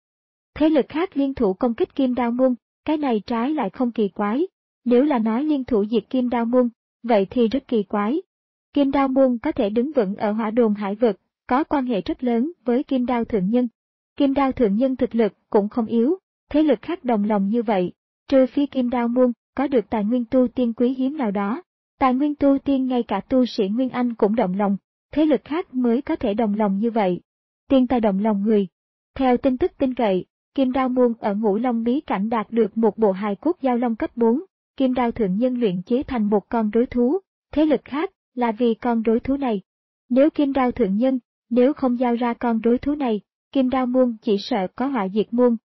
Thế lực khác liên thủ công kích Kim Đao Môn, cái này trái lại không kỳ quái, nếu là nói liên thủ diệt Kim Đao Môn, vậy thì rất kỳ quái. Kim Đao Môn có thể đứng vững ở Hỏa Đồn Hải vực, có quan hệ rất lớn với Kim Đao Thượng Nhân. Kim Đao Thượng Nhân thực lực cũng không yếu, thế lực khác đồng lòng như vậy, trừ phi Kim Đao Môn có được tài nguyên tu tiên quý hiếm nào đó. Tài nguyên tu tiên ngay cả tu sĩ Nguyên Anh cũng động lòng, thế lực khác mới có thể đồng lòng như vậy. Tiên tài động lòng người. Theo tin tức tin cậy, Kim Đao Môn ở Ngũ Long bí cảnh đạt được một bộ hài cốt giao long cấp bốn, Kim Đao Thượng Nhân luyện chế thành một con rối thú, thế lực khác là vì con rối thú này. Nếu Kim Đao Thượng Nhân nếu không giao ra con đối thú này, Kim Đao Muôn chỉ sợ có họa diệt muôn.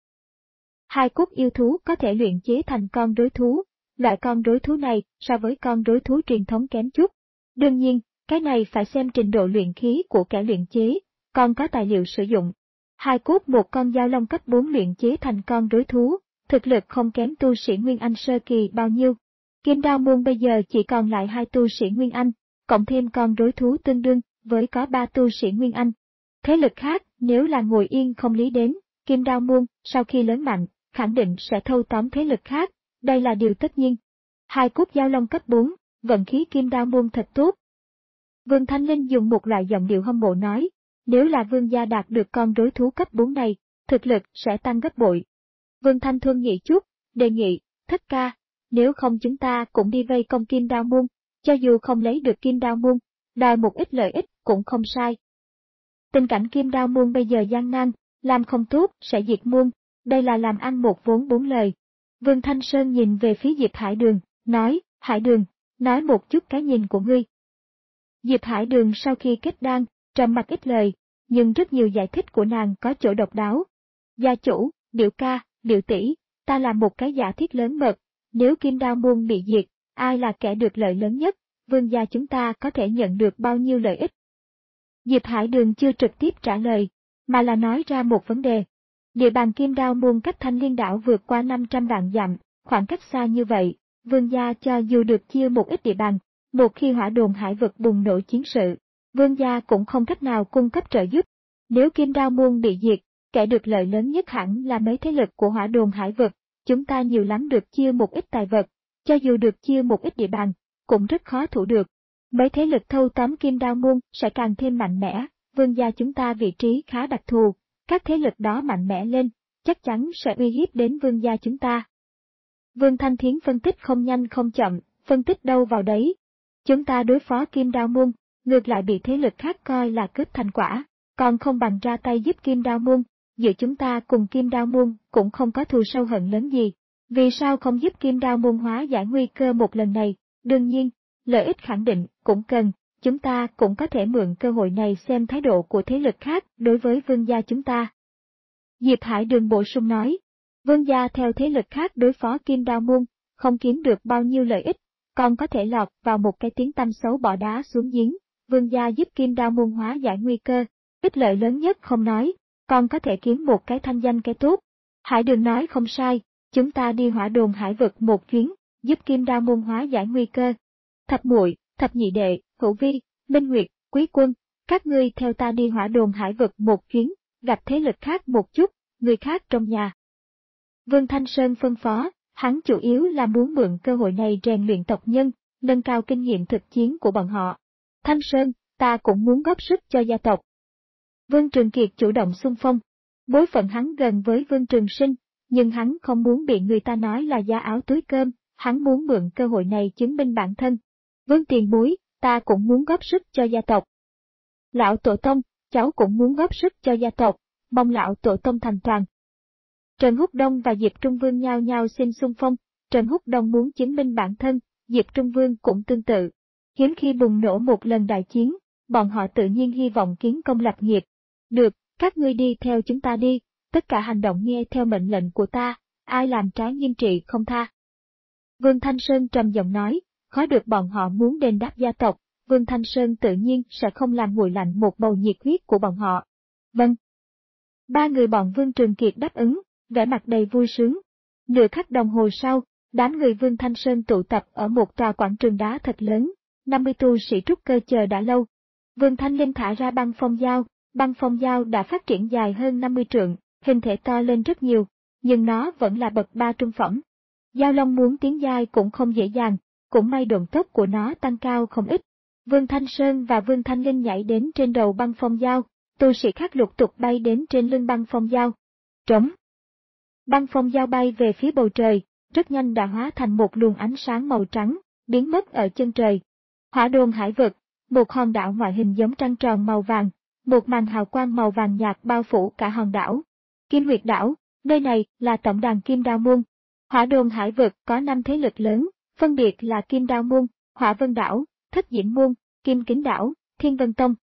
Hai cốt yêu thú có thể luyện chế thành con đối thú, loại con đối thú này so với con đối thú truyền thống kém chút. Đương nhiên, cái này phải xem trình độ luyện khí của kẻ luyện chế, còn có tài liệu sử dụng. Hai cốt một con dao long cấp bốn luyện chế thành con đối thú, thực lực không kém tu sĩ Nguyên Anh sơ kỳ bao nhiêu. Kim Đao Muôn bây giờ chỉ còn lại hai tu sĩ Nguyên Anh, cộng thêm con đối thú tương đương với có ba tu sĩ Nguyên Anh. Thế lực khác, nếu là ngồi yên không lý đến, Kim Đao Muôn, sau khi lớn mạnh, khẳng định sẽ thâu tóm thế lực khác, đây là điều tất nhiên. Hai cốt dao long cấp bốn, vận khí Kim Đao Muôn thật tốt. Vương Thanh Linh dùng một loại giọng điệu hâm mộ nói, nếu là vương gia đạt được con đối thú cấp bốn này, thực lực sẽ tăng gấp bội. Vương Thanh Thuân nghĩ chút, đề nghị, Thất ca, nếu không chúng ta cũng đi vây công Kim Đao Muôn, cho dù không lấy được Kim Đao Muôn, đòi một ít lợi ích cũng không sai. Tình cảnh Kim Đao Muôn bây giờ gian nan, làm không tốt sẽ diệt muôn, đây là làm ăn một vốn bốn lời. Vương Thanh Sơn nhìn về phía Diệp Hải Đường, nói, Hải Đường, nói một chút cái nhìn của ngươi. Diệp Hải Đường sau khi kết đan, trầm mặc ít lời, nhưng rất nhiều giải thích của nàng có chỗ độc đáo. Gia chủ, biểu ca, biểu tỷ, ta là một cái giả thiết lớn mật, nếu Kim Đao Muôn bị diệt, ai là kẻ được lợi lớn nhất, vương gia chúng ta có thể nhận được bao nhiêu lợi ích? Diệp Hải Đường chưa trực tiếp trả lời, mà là nói ra một vấn đề. Địa bàn Kim Đao Muôn cách Thanh Liên đảo vượt qua năm trăm vạn dặm, khoảng cách xa như vậy, vương gia cho dù được chia một ít địa bàn, một khi hỏa đồn hải vực bùng nổ chiến sự, vương gia cũng không cách nào cung cấp trợ giúp. Nếu Kim Đao Muôn bị diệt, kẻ được lợi lớn nhất hẳn là mấy thế lực của hỏa đồn hải vực, chúng ta nhiều lắm được chia một ít tài vật, cho dù được chia một ít địa bàn, cũng rất khó thủ được. Mấy thế lực thâu tóm Kim Đao Muôn sẽ càng thêm mạnh mẽ, vương gia chúng ta vị trí khá đặc thù, các thế lực đó mạnh mẽ lên, chắc chắn sẽ uy hiếp đến vương gia chúng ta. Vương Thanh Thiến phân tích không nhanh không chậm, phân tích đâu vào đấy. Chúng ta đối phó Kim Đao Muôn, ngược lại bị thế lực khác coi là cướp thành quả, còn không bằng ra tay giúp Kim Đao Muôn, giữa chúng ta cùng Kim Đao Muôn cũng không có thù sâu hận lớn gì. Vì sao không giúp Kim Đao Muôn hóa giải nguy cơ một lần này? Đương nhiên, lợi ích khẳng định cũng cần, chúng ta cũng có thể mượn cơ hội này xem thái độ của thế lực khác đối với vương gia chúng ta. Diệp Hải Đường bổ sung nói, vương gia theo thế lực khác đối phó Kim Đao Muôn, không kiếm được bao nhiêu lợi ích, còn có thể lọt vào một cái tiếng tăm xấu bỏ đá xuống giếng, vương gia giúp Kim Đao Muôn hóa giải nguy cơ, ích lợi lớn nhất không nói, còn có thể kiếm một cái thanh danh cái tốt. Hải Đường nói không sai, chúng ta đi hỏa đồn hải vực một chuyến, giúp Kim Đao Muôn hóa giải nguy cơ. Thập muội, Thập nhị đệ, Hữu Vi, Minh Nguyệt, Quý Quân, các ngươi theo ta đi hỏa đồn hải vực một chuyến, gặp thế lực khác một chút, người khác trong nhà. Vương Thanh Sơn phân phó, hắn chủ yếu là muốn mượn cơ hội này rèn luyện tộc nhân, nâng cao kinh nghiệm thực chiến của bọn họ. Thanh Sơn, ta cũng muốn góp sức cho gia tộc. Vương Trường Kiệt chủ động xung phong. Bối phận hắn gần với Vương Trường Sinh, nhưng hắn không muốn bị người ta nói là da áo túi cơm, hắn muốn mượn cơ hội này chứng minh bản thân. Vương Tiền Bối, ta cũng muốn góp sức cho gia tộc. Lão Tổ Tông, cháu cũng muốn góp sức cho gia tộc, mong lão Tổ Tông thành toàn. Trần Húc Đông và Diệp Trung Vương nhao nhao xin xung phong, Trần Húc Đông muốn chứng minh bản thân, Diệp Trung Vương cũng tương tự. Hiếm khi bùng nổ một lần đại chiến, bọn họ tự nhiên hy vọng kiến công lập nghiệp. Được, các ngươi đi theo chúng ta đi, tất cả hành động nghe theo mệnh lệnh của ta, ai làm trái nghiêm trị không tha. Vương Thanh Sơn trầm giọng nói, khó được bọn họ muốn đền đáp gia tộc, Vương Thanh Sơn tự nhiên sẽ không làm nguội lạnh một bầu nhiệt huyết của bọn họ. Vâng. Ba người bọn Vương Trường Kiệt đáp ứng, vẻ mặt đầy vui sướng. Nửa khắc đồng hồ sau, đám người Vương Thanh Sơn tụ tập ở một tòa quảng trường đá thật lớn, năm mươi tu sĩ trúc cơ chờ đã lâu. Vương Thanh Linh thả ra băng phong dao, băng phong dao đã phát triển dài hơn năm mươi trượng, hình thể to lên rất nhiều, nhưng nó vẫn là bậc ba trung phẩm. Dao Long muốn tiến giai cũng không dễ dàng, cũng may độ tốc của nó tăng cao không ít. Vương Thanh Sơn và Vương Thanh Linh nhảy đến trên đầu băng phong dao, tu sĩ khác lục tục bay đến trên lưng băng phong dao. Trống. Băng phong dao bay về phía bầu trời, rất nhanh đã hóa thành một luồng ánh sáng màu trắng, biến mất ở chân trời. Hỏa đồn hải vực, một hòn đảo ngoại hình giống trăng tròn màu vàng, một màn hào quang màu vàng nhạt bao phủ cả hòn đảo. Kim Huyệt đảo, nơi này là tổng đàn Kim Đao Muôn. Hỏa đồn hải vực có năm thế lực lớn, phân biệt là Kim Đao Muôn, Hỏa Vân đảo, Thất Diễm Muôn, Kim Kính đảo, Thiên Vân Tông.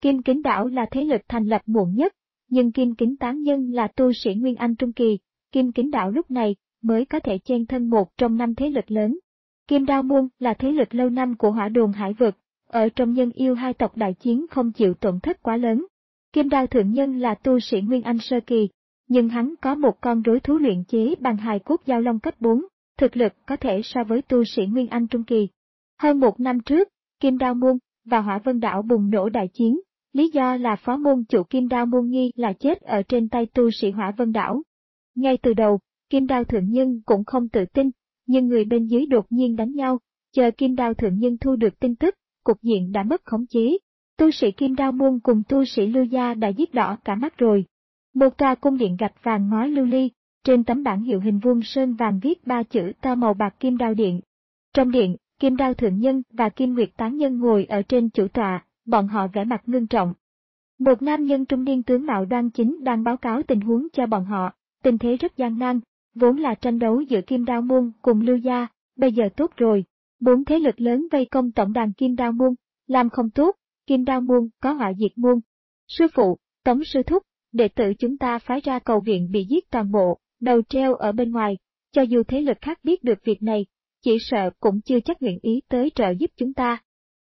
Kim Kính Đảo là thế lực thành lập muộn nhất, nhưng Kim Kính Tán Nhân là tu sĩ Nguyên Anh Trung Kỳ, Kim Kính Đảo lúc này mới có thể chen thân một trong năm thế lực lớn. Kim Đao Môn là thế lực lâu năm của Hỏa Đồn Hải Vực, ở trong nhân yêu hai tộc đại chiến không chịu tổn thất quá lớn. Kim Đao Thượng Nhân là tu sĩ Nguyên Anh Sơ Kỳ, nhưng hắn có một con rối thú luyện chế bằng hài cốt giao long cấp bốn, thực lực có thể so với tu sĩ Nguyên Anh Trung Kỳ. Hơn một năm trước, Kim Đao Môn và Hỏa Vân Đảo bùng nổ đại chiến, lý do là phó môn chủ Kim Đao Môn nghi là chết ở trên tay tu sĩ Hỏa Vân Đảo. Ngay từ đầu, Kim Đao Thượng Nhân cũng không tự tin, nhưng người bên dưới đột nhiên đánh nhau, chờ Kim Đao Thượng Nhân thu được tin tức, cục diện đã mất khống chế. Tu sĩ Kim Đao Môn cùng tu sĩ Lưu Gia đã giết đỏ cả mắt rồi. Một tòa cung điện gạch vàng ngói lưu ly, trên tấm bảng hiệu hình vuông sơn vàng viết ba chữ to màu bạc Kim Đao Điện. Trong điện, Kim Đao Thượng Nhân và Kim Nguyệt Tán Nhân ngồi ở trên chủ tọa, bọn họ vẻ mặt ngưng trọng. Một nam nhân trung niên tướng mạo đoan chính đang báo cáo tình huống cho bọn họ, tình thế rất gian nan, vốn là tranh đấu giữa Kim Đao Môn cùng Lưu Gia, bây giờ tốt rồi, bốn thế lực lớn vây công tổng đàn Kim Đao Môn, làm không tốt, Kim Đao Môn có họa diệt môn. Sư phụ, Tống sư thúc, đệ tử chúng ta phái ra cầu viện bị giết toàn bộ, đầu treo ở bên ngoài, cho dù thế lực khác biết được việc này, chỉ sợ cũng chưa chắc nguyện ý tới trợ giúp chúng ta.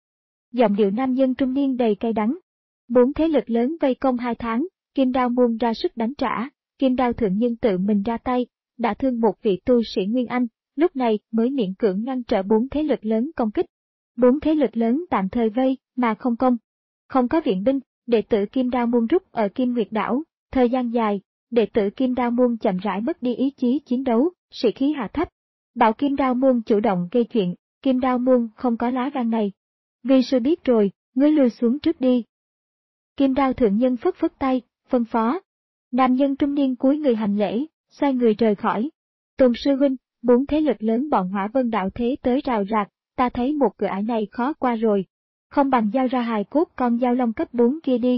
Giọng điệu nam nhân trung niên đầy cay đắng. Bốn thế lực lớn vây công hai tháng, Kim Đao Môn ra sức đánh trả, Kim Đao Thượng Nhân tự mình ra tay, đã thương một vị tu sĩ Nguyên Anh, lúc này mới miễn cưỡng ngăn trở bốn thế lực lớn công kích. Bốn thế lực lớn tạm thời vây, mà không công. Không có viện binh, đệ tử Kim Đao Môn rút ở Kim Nguyệt Đảo, thời gian dài, đệ tử Kim Đao Môn chậm rãi mất đi ý chí chiến đấu, sĩ khí hạ thấp. Bảo Kim Đao Môn chủ động gây chuyện, Kim Đao Môn không có lá gan này. Vì sư biết rồi, ngươi lui xuống trước đi. Kim Đao Thượng Nhân phất phất tay, phân phó. Nam nhân trung niên cúi người hành lễ, xoay người rời khỏi. Tôn sư huynh, bốn thế lực lớn bọn Hỏa Vân Đạo thế tới rào rạc, ta thấy một cửa ải này khó qua rồi. Không bằng giao ra hài cốt con giao long cấp bốn kia đi.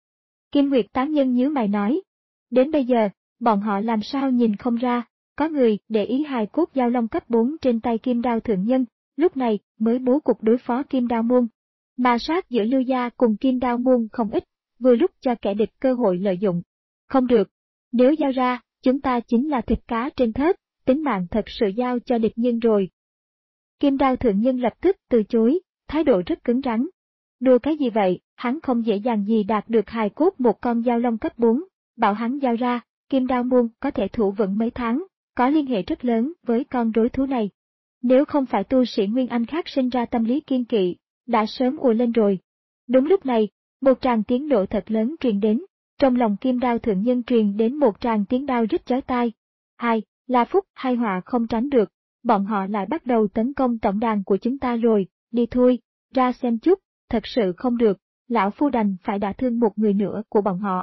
Kim Nguyệt Tán Nhân nhíu mày nói. Đến bây giờ, bọn họ làm sao nhìn không ra, có người để ý hài cốt giao long cấp bốn trên tay Kim Đao Thượng Nhân, lúc này mới bố cục đối phó Kim Đao Môn. Mà sát giữa Lưu Gia cùng Kim Đao Môn không ít, vừa lúc cho kẻ địch cơ hội lợi dụng. Không được, nếu giao ra, chúng ta chính là thịt cá trên thớt, tính mạng thật sự giao cho địch nhân rồi. Kim Đao Thượng Nhân lập tức từ chối, thái độ rất cứng rắn. Đùa cái gì vậy, hắn không dễ dàng gì đạt được hài cốt một con giao long cấp bốn, bảo hắn giao ra, Kim Đao Môn có thể thủ vững mấy tháng, có liên hệ rất lớn với con rối thú này. Nếu không phải tu sĩ Nguyên Anh khác sinh ra tâm lý kiên kỵ, đã sớm ùa lên rồi. Đúng lúc này, một tràng tiếng nổ thật lớn truyền đến, trong lòng Kim Đao Thượng Nhân truyền đến một tràng tiếng đao rít chói tai. Hai, là phúc hay họa không tránh được, bọn họ lại bắt đầu tấn công tổng đàn của chúng ta rồi, đi thôi, ra xem chút, thật sự không được, lão phu đành phải đả thương một người nữa của bọn họ.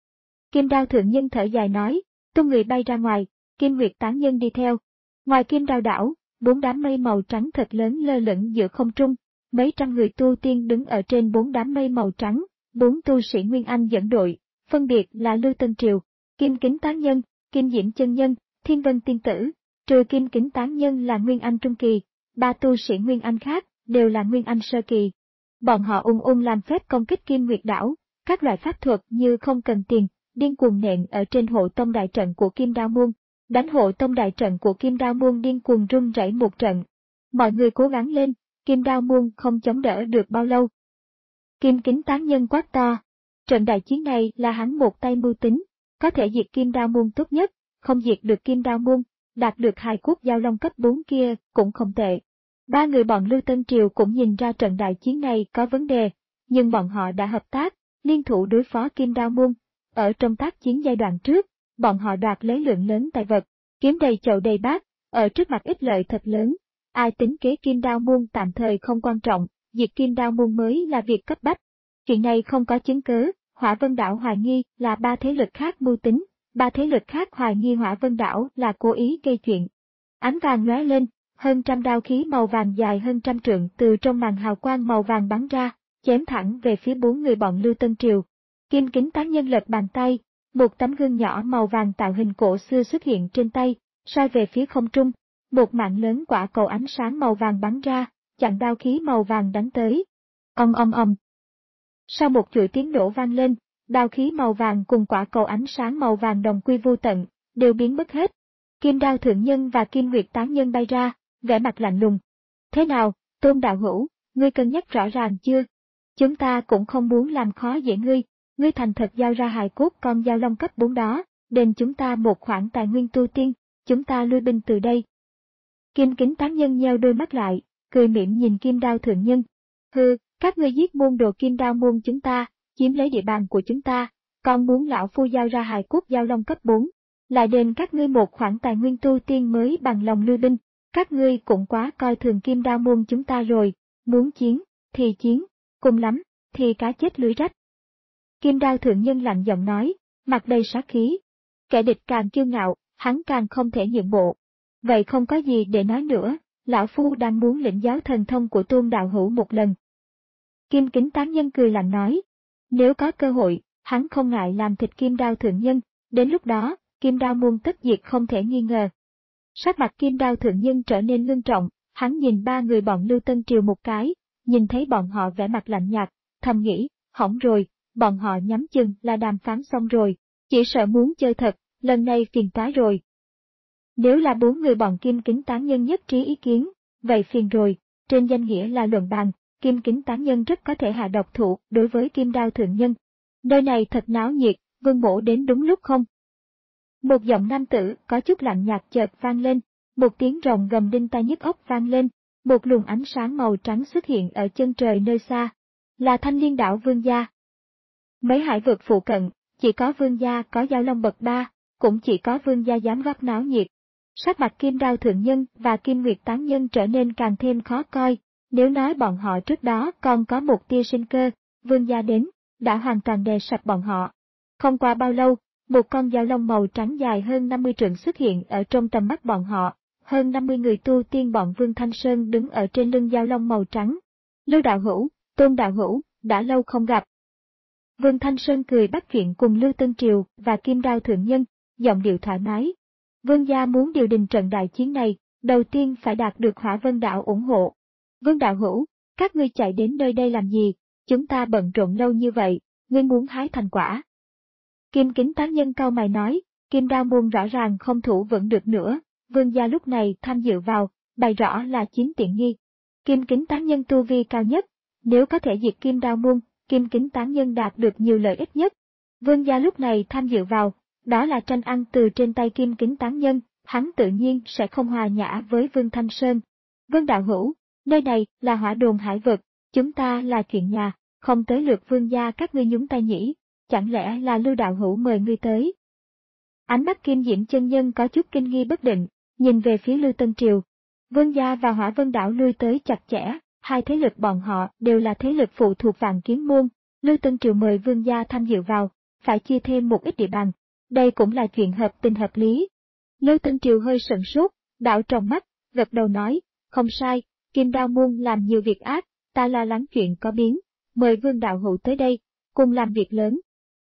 Kim Đao Thượng Nhân thở dài nói, tung người bay ra ngoài, Kim Nguyệt Tán Nhân đi theo. Ngoài Kim Đao đảo, bốn đám mây màu trắng thật lớn lơ lửng giữa không trung, mấy trăm người tu tiên đứng ở trên bốn đám mây màu trắng, bốn tu sĩ Nguyên Anh dẫn đội, phân biệt là Lưu Tân Triều, Kim Kính Tán Nhân, Kim Diễm Chân Nhân, Thiên Vân Tiên Tử, trừ Kim Kính Tán Nhân là Nguyên Anh Trung Kỳ, ba tu sĩ Nguyên Anh khác đều là Nguyên Anh Sơ Kỳ. Bọn họ ung ung làm phép công kích Kim Nguyệt Đảo, các loại pháp thuật như không cần tiền, điên cuồng nện ở trên hộ tông đại trận của Kim Đao Môn, đánh hộ tông đại trận của Kim Đao Môn điên cuồng rung rẩy một trận. Mọi người cố gắng lên, Kim Đao Môn không chống đỡ được bao lâu. Kim Kính Tán Nhân quát to, trận đại chiến này là hắn một tay mưu tính, có thể diệt Kim Đao Môn tốt nhất, không diệt được Kim Đao Môn, đạt được hài cốt giao long cấp bốn kia cũng không tệ. Ba người bọn Lưu Tân Triều cũng nhìn ra trận đại chiến này có vấn đề, nhưng bọn họ đã hợp tác, liên thủ đối phó Kim Đao Môn. Ở trong tác chiến giai đoạn trước, bọn họ đoạt lấy lượng lớn tài vật, kiếm đầy chậu đầy bát, ở trước mặt ích lợi thật lớn. Ai tính kế Kim Đao Môn tạm thời không quan trọng, diệt Kim Đao Môn mới là việc cấp bách. Chuyện này không có chứng cứ, Hỏa Vân Đảo hoài nghi là ba thế lực khác mưu tính, ba thế lực khác hoài nghi Hỏa Vân Đảo là cố ý gây chuyện. Ánh vàng lóe lên, hơn trăm đao khí màu vàng dài hơn trăm trượng từ trong màn hào quang màu vàng bắn ra, chém thẳng về phía bốn người bọn Lưu Tân Triều. Kim Kính Tán Nhân lật bàn tay, một tấm gương nhỏ màu vàng tạo hình cổ xưa xuất hiện trên tay, soi về phía không trung, một mạng lớn quả cầu ánh sáng màu vàng bắn ra, chặn đao khí màu vàng đánh tới. Ong ong ong. Sau một chuỗi tiếng nổ vang lên, đao khí màu vàng cùng quả cầu ánh sáng màu vàng đồng quy vô tận, đều biến mất hết. Kim đao thượng nhân và kim nguyệt tán nhân bay ra, vẻ mặt lạnh lùng. Thế nào, Tôn đạo hữu, ngươi cân nhắc rõ ràng chưa? Chúng ta cũng không muốn làm khó dễ ngươi, ngươi thành thật giao ra hài cốt con dao long cấp bốn đó, đền chúng ta một khoản tài nguyên tu tiên, chúng ta lui binh từ đây. Kim kính tán nhân nheo đôi mắt lại, cười mỉm nhìn kim đao thượng nhân. Hừ, các ngươi giết môn đồ kim đao môn chúng ta, chiếm lấy địa bàn của chúng ta, còn muốn lão phu giao ra hài cốt dao long cấp bốn, lại đền các ngươi một khoản tài nguyên tu tiên mới bằng lòng lui binh, các ngươi cũng quá coi thường kim đao môn chúng ta rồi, muốn chiến, thì chiến, cùng lắm, thì cá chết lưới rách. Kim đao thượng nhân lạnh giọng nói, mặt đầy sát khí. Kẻ địch càng kiêu ngạo, hắn càng không thể nhượng bộ. Vậy không có gì để nói nữa, lão phu đang muốn lĩnh giáo thần thông của Tôn đạo hữu một lần. Kim kính tán nhân cười lạnh nói, nếu có cơ hội, hắn không ngại làm thịt kim đao thượng nhân, đến lúc đó, kim đao môn tất diệt không thể nghi ngờ. Sắc mặt kim đao thượng nhân trở nên ngưng trọng, hắn nhìn ba người bọn Lưu Tân Triều một cái, nhìn thấy bọn họ vẻ mặt lạnh nhạt, thầm nghĩ, hỏng rồi, bọn họ nhắm chừng là đàm phán xong rồi, chỉ sợ muốn chơi thật, lần này phiền toái rồi. Nếu là bốn người bọn kim kính tán nhân nhất trí ý kiến, vậy phiền rồi, trên danh nghĩa là luận bàn, kim kính tán nhân rất có thể hạ độc thủ đối với kim đao thượng nhân. Nơi này thật náo nhiệt, Vương Mỗ đến đúng lúc không? Một giọng nam tử có chút lạnh nhạt chợt vang lên, một tiếng rồng gầm đinh tai nhức óc vang lên, một luồng ánh sáng màu trắng xuất hiện ở chân trời nơi xa, là Thanh Liên đảo Vương gia. Mấy hải vực phụ cận, chỉ có Vương gia có dao long bậc ba, cũng chỉ có Vương gia dám góp náo nhiệt. Sắc mặt kim đao thượng nhân và kim nguyệt tán nhân trở nên càng thêm khó coi, nếu nói bọn họ trước đó còn có một tia sinh cơ, Vương gia đến, đã hoàn toàn đè sập bọn họ. Không qua bao lâu, một con dao long màu trắng dài hơn năm mươi trượng xuất hiện ở trong tầm mắt bọn họ, hơn năm mươi người tu tiên bọn Vương Thanh Sơn đứng ở trên lưng dao long màu trắng. Lưu đạo hữu, Tôn đạo hữu, đã lâu không gặp. Vương Thanh Sơn cười bắt chuyện cùng Lưu Tân Triều và kim đao thượng nhân, giọng điệu thoải mái. Vương gia muốn điều đình trận đại chiến này, đầu tiên phải đạt được Hỏa Vân Đạo ủng hộ. Vương đạo hữu, các ngươi chạy đến nơi đây làm gì, chúng ta bận rộn lâu như vậy, ngươi muốn hái thành quả. Kim kính tán nhân cau mày nói, kim đao môn rõ ràng không thủ vững được nữa, vương gia lúc này tham dự vào, bày rõ là chiếm tiện nghi. Kim kính tán nhân tu vi cao nhất, nếu có thể diệt kim đao môn, kim kính tán nhân đạt được nhiều lợi ích nhất. Vương gia lúc này tham dự vào, đó là tranh ăn từ trên tay kim kính tán nhân, hắn tự nhiên sẽ không hòa nhã với Vương Thanh Sơn. Vương đạo hữu, nơi này là Hỏa Đồn hải vực, chúng ta là chuyện nhà, không tới lượt vương gia các ngươi nhúng tay nhỉ, chẳng lẽ là Lưu đạo hữu mời ngươi tới? Ánh mắt Kim Diễm chân nhân có chút kinh nghi bất định, nhìn về phía Lưu Tân Triều. Vương gia và Hỏa Vân đảo lui tới chặt chẽ, hai thế lực bọn họ đều là thế lực phụ thuộc Vạn Kiếm môn, Lưu Tân Triều mời vương gia tham dự vào, phải chia thêm một ít địa bàn. Đây cũng là chuyện hợp tình hợp lý. Lưu Tân Triều hơi sững sốt, đảo trong mắt, gật đầu nói, không sai, Kim Đao môn làm nhiều việc ác, ta lo lắng chuyện có biến, mời Vương đạo hữu tới đây, cùng làm việc lớn.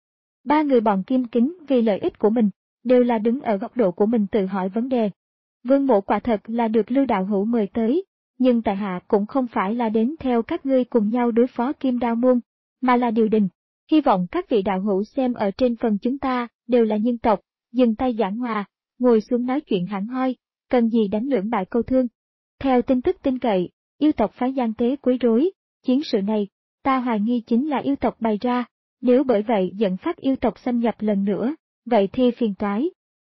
Ba người bọn Kim Kính vì lợi ích của mình, đều là đứng ở góc độ của mình tự hỏi vấn đề. Vương mộ quả thật là được Lưu đạo hữu mời tới, nhưng tại hạ cũng không phải là đến theo các ngươi cùng nhau đối phó Kim Đao môn, mà là điều đình. Hy vọng các vị đạo hữu xem ở trên phần chúng ta đều là nhân tộc, dừng tay giảng hòa, ngồi xuống nói chuyện hẳn hoi, cần gì đánh lưỡng bại câu thương. Theo tin tức tin cậy, yêu tộc phái gian tế quấy rối, chiến sự này, ta hoài nghi chính là yêu tộc bày ra, nếu bởi vậy dẫn phát yêu tộc xâm nhập lần nữa, vậy thì phiền toái.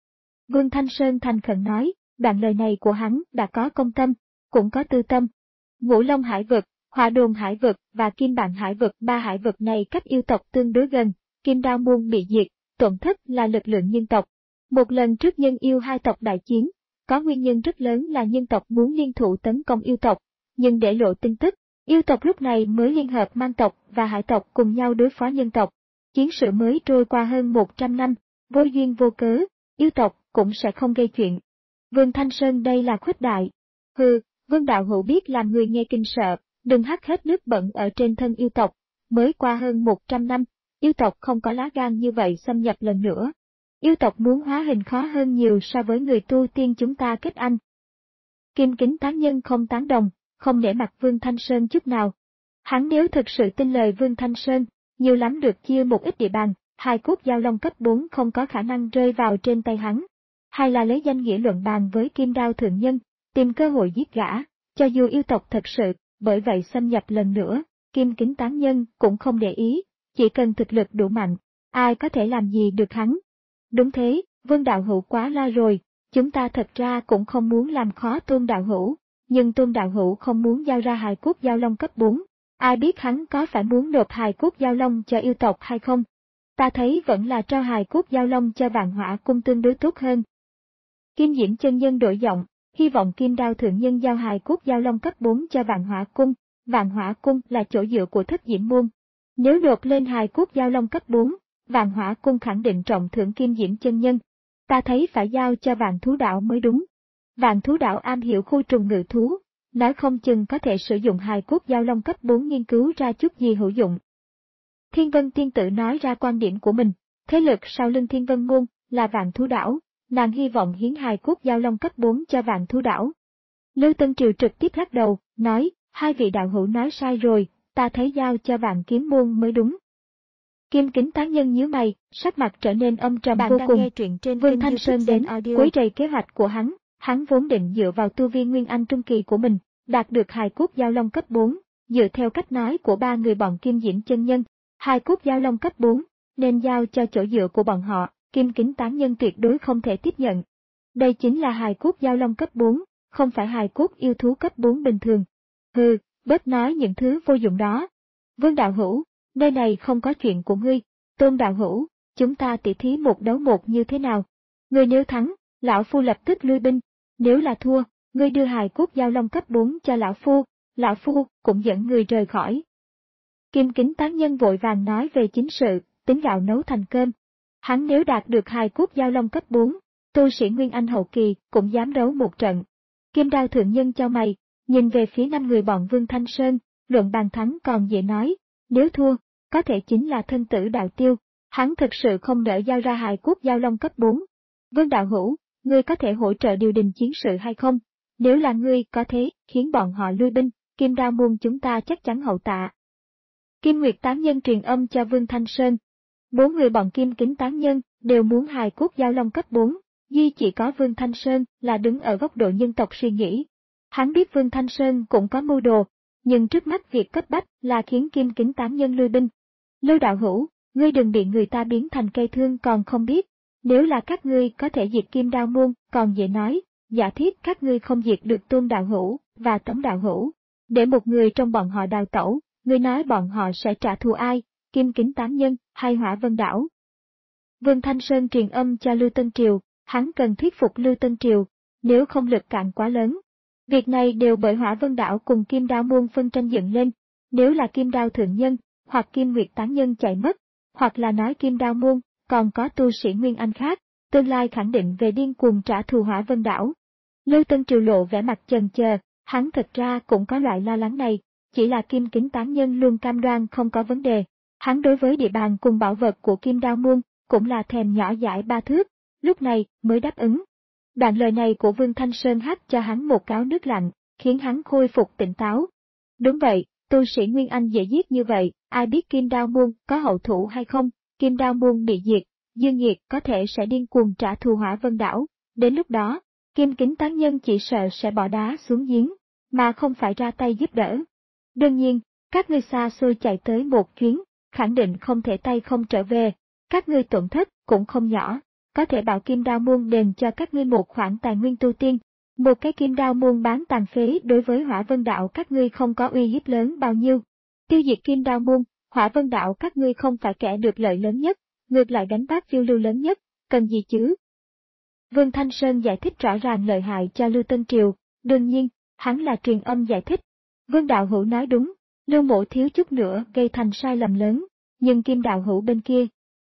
Vương Thanh Sơn thành khẩn nói, đoạn lời này của hắn đã có công tâm, cũng có tư tâm. Ngũ Long hải vực, Hỏa Đồn hải vực và Kim Bạn hải vực, ba hải vực này cách yêu tộc tương đối gần, Kim Đao môn bị diệt, tổn thất là lực lượng nhân tộc. Một lần trước nhân yêu hai tộc đại chiến, có nguyên nhân rất lớn là nhân tộc muốn liên thủ tấn công yêu tộc, nhưng để lộ tin tức, yêu tộc lúc này mới liên hợp mang tộc và hải tộc cùng nhau đối phó nhân tộc. Chiến sự mới trôi qua hơn một trăm năm, vô duyên vô cớ, yêu tộc cũng sẽ không gây chuyện. Vương Thanh Sơn đây là khuếch đại. Hừ, Vương đạo hữu biết làm người nghe kinh sợ, đừng hắt hết nước bẩn ở trên thân yêu tộc, mới qua hơn một trăm năm, yêu tộc không có lá gan như vậy xâm nhập lần nữa. Yêu tộc muốn hóa hình khó hơn nhiều so với người tu tiên chúng ta kết anh. Kim Kính tán nhân không tán đồng, không nể mặt Vương Thanh Sơn chút nào. Hắn nếu thực sự tin lời Vương Thanh Sơn, nhiều lắm được chia một ít địa bàn, hai cốt giao long cấp bốn không có khả năng rơi vào trên tay hắn. Hay là lấy danh nghĩa luận bàn với Kim Đao thượng nhân, tìm cơ hội giết gã, cho dù yêu tộc thật sự, bởi vậy xâm nhập lần nữa, Kim Kính tán nhân cũng không để ý, chỉ cần thực lực đủ mạnh, ai có thể làm gì được hắn. Đúng thế, Vương đạo hữu quá lo rồi, chúng ta thật ra cũng không muốn làm khó Tôn đạo hữu, nhưng Tôn đạo hữu không muốn giao ra hài cốt giao long cấp bốn, ai biết hắn có phải muốn nộp hài cốt giao long cho yêu tộc hay không? Ta thấy vẫn là trao hài cốt giao long cho Vạn Hỏa cung tương đối tốt hơn. Kim Diễm chân nhân đổi giọng, hy vọng Kim Đao thượng nhân giao hài cốt giao long cấp bốn cho Vạn Hỏa cung, Vạn Hỏa cung là chỗ dựa của Thất Diễm môn. Nếu nộp lên hài cốt giao long cấp bốn, Vạn Hỏa cung khẳng định trọng thưởng Kim Diễm chân nhân. Ta thấy phải giao cho Vạn Thú Đạo mới đúng. Vạn Thú Đạo am hiểu khu trùng ngự thú, nói không chừng có thể sử dụng hài cốt giao long cấp bốn nghiên cứu ra chút gì hữu dụng. Thiên Vân tiên tử nói ra quan điểm của mình, thế lực sau lưng Thiên Vân môn là Vạn Thú Đảo, nàng hy vọng hiến hài cốt giao long cấp bốn cho Vạn Thú Đảo. Lưu Tân Triều trực tiếp lắc đầu, nói, hai vị đạo hữu nói sai rồi, ta thấy giao cho Vạn Kiếm môn mới đúng. Kim Kính tán nhân nhíu mày, sắc mặt trở nên âm trầm vô cùng. Vương Thanh Sơn đến, quấy rầy kế hoạch của hắn, hắn vốn định dựa vào tu vi Nguyên Anh trung kỳ của mình, đạt được hài cốt giao long cấp bốn, dựa theo cách nói của ba người bọn Kim Diễm chân nhân, hài cốt giao long cấp bốn, nên giao cho chỗ dựa của bọn họ, Kim Kính tán nhân tuyệt đối không thể tiếp nhận. Đây chính là hài cốt giao long cấp bốn, không phải hài cốt yêu thú cấp bốn bình thường. Hừ, bớt nói những thứ vô dụng đó. Vương đạo hữu, nơi này không có chuyện của ngươi, Tôn đạo hữu, chúng ta tỉ thí một đấu một như thế nào? Ngươi nếu thắng, lão phu lập tức lui binh, nếu là thua, ngươi đưa hài cốt giao long cấp bốn cho lão phu, lão phu cũng dẫn người rời khỏi. Kim Kính tán nhân vội vàng nói về chính sự, tính gạo nấu thành cơm. Hắn nếu đạt được hài cốt giao long cấp bốn, tu sĩ Nguyên Anh hậu kỳ cũng dám đấu một trận. Kim Đao thượng nhân cho mày, nhìn về phía năm người bọn Vương Thanh Sơn, luận bàn thắng còn dễ nói, nếu thua, có thể chính là thân tử đạo tiêu, hắn thực sự không nỡ giao ra hài cốt giao long cấp bốn. Vương đạo hữu, ngươi có thể hỗ trợ điều đình chiến sự hay không? Nếu là ngươi có thế, khiến bọn họ lui binh, Kim Đao môn chúng ta chắc chắn hậu tạ. Kim Nguyệt tán nhân truyền âm cho Vương Thanh Sơn. Bốn người bọn Kim Kính tán nhân đều muốn hài cốt giao long cấp bốn, duy chỉ có Vương Thanh Sơn là đứng ở góc độ nhân tộc suy nghĩ. Hắn biết Vương Thanh Sơn cũng có mưu đồ, nhưng trước mắt việc cấp bách là khiến Kim Kính tán nhân lui binh. Lưu đạo hữu, ngươi đừng bị người ta biến thành cây thương còn không biết, nếu là các ngươi có thể diệt Kim Đao môn còn dễ nói, giả thiết các ngươi không diệt được Tôn đạo hữu và Tống đạo hữu, để một người trong bọn họ đào tẩu, ngươi nói bọn họ sẽ trả thù ai, Kim Kính tán nhân hay Hỏa Vân đảo? Vương Thanh Sơn truyền âm cho Lưu Tân Triều, hắn cần thuyết phục Lưu Tân Triều, nếu không lực cạn quá lớn. Việc này đều bởi Hỏa Vân đảo cùng Kim Đao môn phân tranh dựng lên, nếu là Kim Đao thượng nhân, hoặc Kim Nguyệt tán nhân chạy mất, hoặc là nói Kim Đao môn, còn có tu sĩ Nguyên Anh khác, tương lai khẳng định về điên cuồng trả thù Hỏa Vân đảo. Lưu Tân Triều lộ vẻ mặt chần chờ, hắn thật ra cũng có loại lo lắng này, chỉ là Kim Kính tán nhân luôn cam đoan không có vấn đề. Hắn đối với địa bàn cùng bảo vật của Kim Đao môn, cũng là thèm nhỏ dãi ba thước, lúc này mới đáp ứng. Đoạn lời này của Vương Thanh Sơn hắt cho hắn một cáo nước lạnh, khiến hắn khôi phục tỉnh táo. Đúng vậy, tu sĩ Nguyên Anh dễ giết như vậy, ai biết Kim Đao môn có hậu thủ hay không, Kim Đao môn bị diệt, Dương Nhiệt có thể sẽ điên cuồng trả thù Hỏa Vân đảo, đến lúc đó, Kim Kính tán nhân chỉ sợ sẽ bỏ đá xuống giếng, mà không phải ra tay giúp đỡ. Đương nhiên, các ngươi xa xôi chạy tới một chuyến, khẳng định không thể tay không trở về, các ngươi tổn thất cũng không nhỏ, có thể bảo Kim Đao môn đền cho các ngươi một khoản tài nguyên tu tiên. Một cái Kim Đao môn bán tàn phế đối với Hỏa Vân đạo các ngươi không có uy hiếp lớn bao nhiêu. Tiêu diệt Kim Đao môn, Hỏa Vân đạo các ngươi không phải kẻ được lợi lớn nhất, ngược lại gánh vác phiêu lưu lớn nhất, cần gì chứ? Vương Thanh Sơn giải thích rõ ràng lợi hại cho Lưu Tân Triều, đương nhiên, hắn là truyền âm giải thích. Vương đạo hữu nói đúng, Lưu mộ thiếu chút nữa gây thành sai lầm lớn, nhưng Kim đạo hữu bên kia.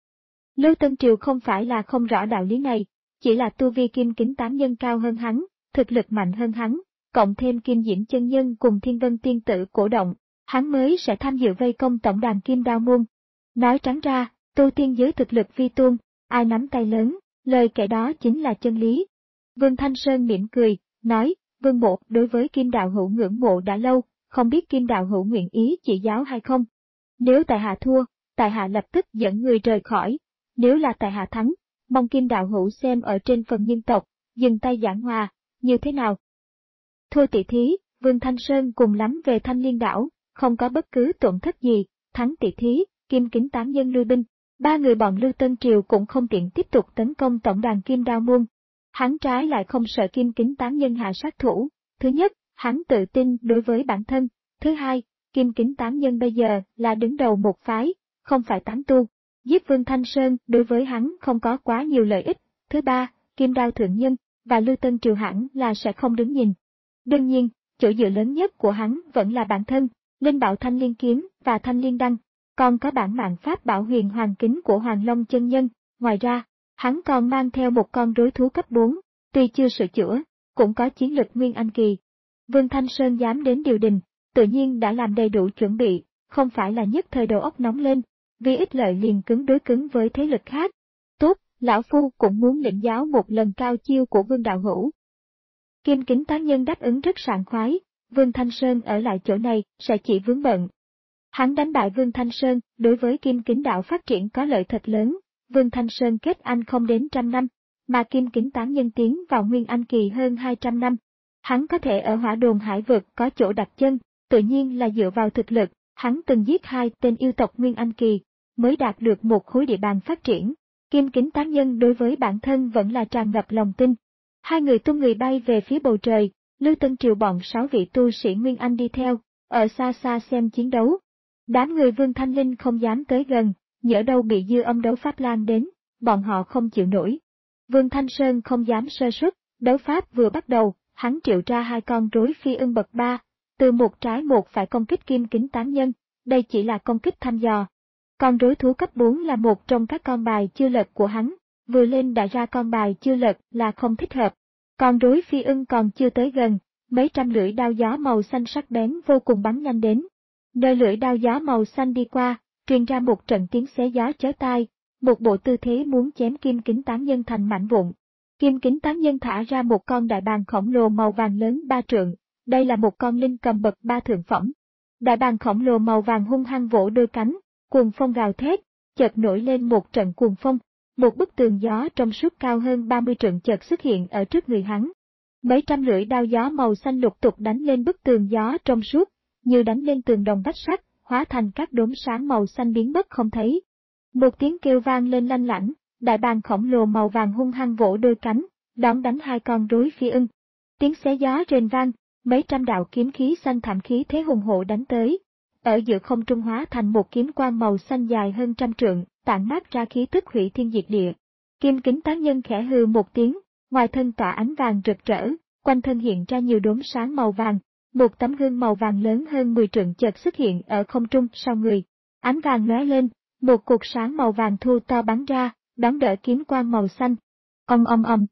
Lưu Tân Triều không phải là không rõ đạo lý này, chỉ là tu vi Kim Kính tán nhân cao hơn hắn, thực lực mạnh hơn hắn, cộng thêm Kim Diễm chân nhân cùng Thiên Vân tiên tử cổ động, hắn mới sẽ tham dự vây công tổng đàn Kim Đao môn. Nói trắng ra, tu tiên giới thực lực vi tôn, ai nắm tay lớn, lời kể đó chính là chân lý. Vương Thanh Sơn mỉm cười, nói, Vương mộ đối với Kim đạo hữu ngưỡng mộ đã lâu, không biết Kim đạo hữu nguyện ý chỉ giáo hay không. Nếu tại hạ thua, tại hạ lập tức dẫn người rời khỏi, nếu là tại hạ thắng, mong Kim đạo hữu xem ở trên phần nhân tộc, dừng tay giảng hòa, như thế nào. Thua tỷ thí, Vương Thanh Sơn cùng lắm về Thanh Liên đảo, không có bất cứ tổn thất gì, thắng tỷ thí, Kim Kính tán nhân lui binh, ba người bọn Lưu Tân Triều cũng không tiện tiếp tục tấn công tổng đoàn Kim Đao Môn. Hắn trái lại không sợ Kim Kính tán nhân hạ sát thủ, thứ nhất, hắn tự tin đối với bản thân, thứ hai, Kim Kính tán nhân bây giờ là đứng đầu một phái, không phải tán tu, giết Vương Thanh Sơn đối với hắn không có quá nhiều lợi ích, thứ ba, Kim Đao thượng nhân và Lưu Tân Triều hẳn là sẽ không đứng nhìn. Đương nhiên, chỗ dựa lớn nhất của hắn vẫn là bản thân, Linh Bảo Thanh Liên Kiếm và Thanh Liên Đăng, còn có bản mạng pháp bảo huyền hoàng kính của Hoàng Long chân nhân, ngoài ra, hắn còn mang theo một con rối thú cấp bốn, tuy chưa sửa chữa, cũng có chiến lực Nguyên Anh kỳ. Vương Thanh Sơn dám đến điều đình, tự nhiên đã làm đầy đủ chuẩn bị, không phải là nhất thời đầu óc nóng lên, vì ích lợi liền cứng đối cứng với thế lực khác. Tốt, lão phu cũng muốn lĩnh giáo một lần cao chiêu của Vương đạo hữu. Kim Kính tán nhân đáp ứng rất sảng khoái, Vương Thanh Sơn ở lại chỗ này sẽ chỉ vướng bận. Hắn đánh bại Vương Thanh Sơn, đối với Kim Kính đạo phát triển có lợi thật lớn, Vương Thanh Sơn kết anh không đến trăm năm, mà Kim Kính tán nhân tiến vào Nguyên Anh kỳ hơn hai trăm năm. Hắn có thể ở Hỏa Đồn Hải vực có chỗ đặt chân, tự nhiên là dựa vào thực lực, hắn từng giết hai tên yêu tộc Nguyên Anh kỳ, mới đạt được một khối địa bàn phát triển. Kim Kính tán nhân đối với bản thân vẫn là tràn ngập lòng tin. Hai người tung người bay về phía bầu trời, Lưu Tân Triều bọn sáu vị tu sĩ Nguyên Anh đi theo, ở xa xa xem chiến đấu. Đám người Vương Thanh Linh không dám tới gần, nhỡ đâu bị dư âm đấu pháp lan đến, bọn họ không chịu nổi. Vương Thanh Sơn không dám sơ suất, đấu pháp vừa bắt đầu, hắn triệu ra hai con rối phi ưng bậc ba, từ một trái một phải công kích Kim Kính tán nhân, đây chỉ là công kích thăm dò. Con rối thú cấp bốn là một trong các con bài chưa lật của hắn, vừa lên đã ra con bài chưa lật là không thích hợp. Con rối phi ưng còn chưa tới gần, mấy trăm lưỡi đao gió màu xanh sắc bén vô cùng bắn nhanh đến. Nơi lưỡi đao gió màu xanh đi qua, truyền ra một trận tiếng xé gió chói tai, một bộ tư thế muốn chém Kim Kính tán nhân thành mảnh vụn. Kim Kính tán nhân thả ra một con đại bàng khổng lồ màu vàng lớn ba trượng, đây là một con linh cầm bậc ba thượng phẩm. Đại bàng khổng lồ màu vàng hung hăng vỗ đôi cánh, cuồng phong gào thét, chợt nổi lên một trận cuồng phong, một bức tường gió trong suốt cao hơn ba mươi trượng chợt xuất hiện ở trước người hắn. Mấy trăm lưỡi đao gió màu xanh lục tục đánh lên bức tường gió trong suốt, như đánh lên tường đồng vách sắt, hóa thành các đốm sáng màu xanh biến mất không thấy. Một tiếng kêu vang lên lanh lảnh, đại bàng khổng lồ màu vàng hung hăng vỗ đôi cánh, đón đánh hai con rối phi ưng. Tiếng xé gió rền vang, mấy trăm đạo kiếm khí xanh thảm khí thế hùng hổ đánh tới. Ở giữa không trung hóa thành một kiếm quang màu xanh dài hơn trăm trượng, tản mát ra khí tức hủy thiên diệt địa. Kim Kính tán nhân khẽ hừ một tiếng, ngoài thân tỏa ánh vàng rực rỡ, quanh thân hiện ra nhiều đốm sáng màu vàng. Một tấm gương màu vàng lớn hơn mười trượng chợt xuất hiện ở không trung sau người. Ánh vàng lóe lên, một cột sáng màu vàng thu to bắn ra, đón đỡ kiếm quang màu xanh. Ầm ầm ầm.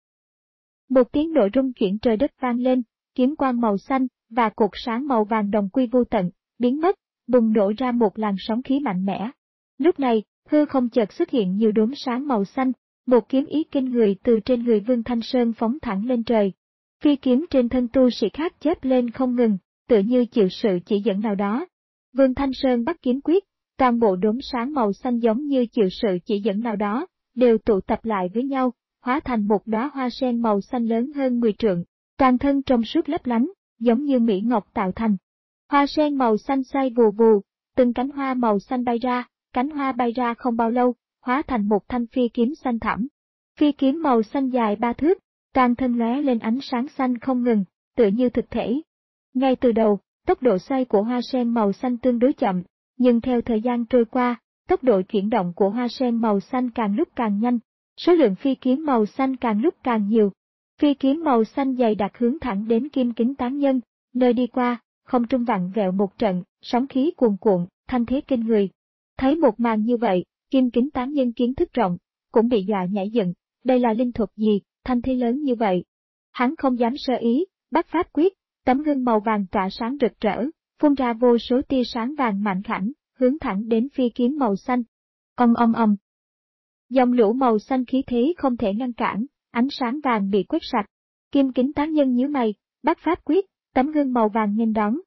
Một tiếng nổ rung chuyển trời đất vang lên, kiếm quang màu xanh và cột sáng màu vàng đồng quy vô tận, biến mất, bùng nổ ra một làn sóng khí mạnh mẽ. Lúc này, hư không chợt xuất hiện nhiều đốm sáng màu xanh, một kiếm ý kinh người từ trên người Vương Thanh Sơn phóng thẳng lên trời. Phi kiếm trên thân tu sĩ khác chớp lên không ngừng, tựa như chịu sự chỉ dẫn nào đó. Vương Thanh Sơn bắt kiếm quyết, toàn bộ đốm sáng màu xanh giống như chịu sự chỉ dẫn nào đó, đều tụ tập lại với nhau, hóa thành một đóa hoa sen màu xanh lớn hơn mười trượng, toàn thân trong suốt lấp lánh, giống như mỹ ngọc tạo thành. Hoa sen màu xanh xoay vù vù, từng cánh hoa màu xanh bay ra, cánh hoa bay ra không bao lâu, hóa thành một thanh phi kiếm xanh thẳm. Phi kiếm màu xanh dài ba thước, toàn thân lóe lên ánh sáng xanh không ngừng, tựa như thực thể. Ngay từ đầu, tốc độ xoay của hoa sen màu xanh tương đối chậm, nhưng theo thời gian trôi qua, tốc độ chuyển động của hoa sen màu xanh càng lúc càng nhanh, số lượng phi kiếm màu xanh càng lúc càng nhiều. Phi kiếm màu xanh dày đặc hướng thẳng đến Kim Kính tán nhân, nơi đi qua, không trung vặn vẹo một trận, sóng khí cuồn cuộn, thanh thế kinh người. Thấy một màn như vậy, Kim Kính tán nhân kiến thức rộng, cũng bị dọa nhảy dựng, đây là linh thuật gì, thanh thế lớn như vậy. Hắn không dám sơ ý, bắt pháp quyết, tấm gương màu vàng tỏa sáng rực rỡ, phun ra vô số tia sáng vàng mạnh khảnh, hướng thẳng đến phi kiếm màu xanh. Ầm ầm ầm. Dòng lũ màu xanh khí thế không thể ngăn cản, ánh sáng vàng bị quét sạch. Kim Kính tán nhân nhíu mày, bắt pháp quyết, tấm gương màu vàng nghênh đón.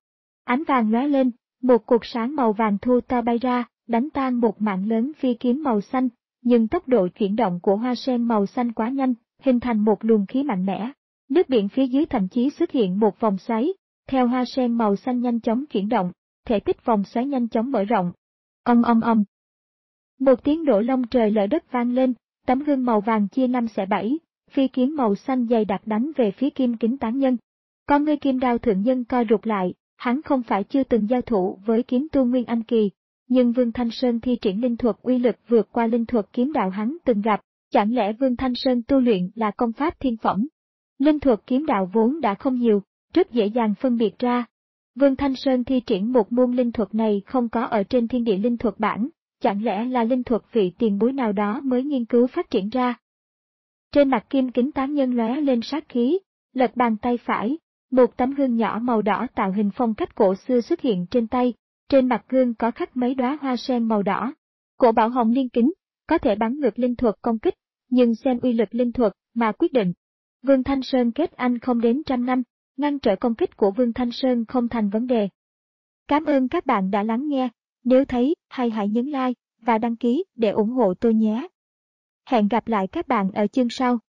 Ánh vàng lóe lên, một cột sáng màu vàng thô to bay ra, đánh tan một mảng lớn phi kiếm màu xanh, nhưng tốc độ chuyển động của hoa sen màu xanh quá nhanh, hình thành một luồng khí mạnh mẽ. Nước biển phía dưới thậm chí xuất hiện một vòng xoáy, theo hoa sen màu xanh nhanh chóng chuyển động, thể tích vòng xoáy nhanh chóng mở rộng. Ong ong ong. Một tiếng nổ long trời lở đất vang lên, tấm gương màu vàng chia năm xẻ bảy, phi kiếm màu xanh dày đặc đánh về phía Kim Kính Tán Nhân. Con ngươi Kim Đao thượng nhân co rụt lại, hắn không phải chưa từng giao thủ với kiếm tu Nguyên Anh kỳ, nhưng Vương Thanh Sơn thi triển linh thuật uy lực vượt qua linh thuật kiếm đạo hắn từng gặp, chẳng lẽ Vương Thanh Sơn tu luyện là công pháp thiên phẩm? Linh thuật kiếm đạo vốn đã không nhiều, rất dễ dàng phân biệt ra. Vương Thanh Sơn thi triển một môn linh thuật này không có ở trên thiên địa linh thuật bản, chẳng lẽ là linh thuật vị tiền bối nào đó mới nghiên cứu phát triển ra? Trên mặt Kim Kính Tán Nhân lóe lên sát khí, lật bàn tay phải, một tấm gương nhỏ màu đỏ tạo hình phong cách cổ xưa xuất hiện trên tay, trên mặt gương có khắc mấy đóa hoa sen màu đỏ. Cổ bảo hồng liên kính, có thể bắn ngược linh thuật công kích, nhưng xem uy lực linh thuật mà quyết định. Vương Thanh Sơn kết anh không đến trăm năm, ngăn trở công kích của Vương Thanh Sơn không thành vấn đề. Cảm ơn các bạn đã lắng nghe, nếu thấy hay hãy nhấn like và đăng ký để ủng hộ tôi nhé. Hẹn gặp lại các bạn ở chương sau.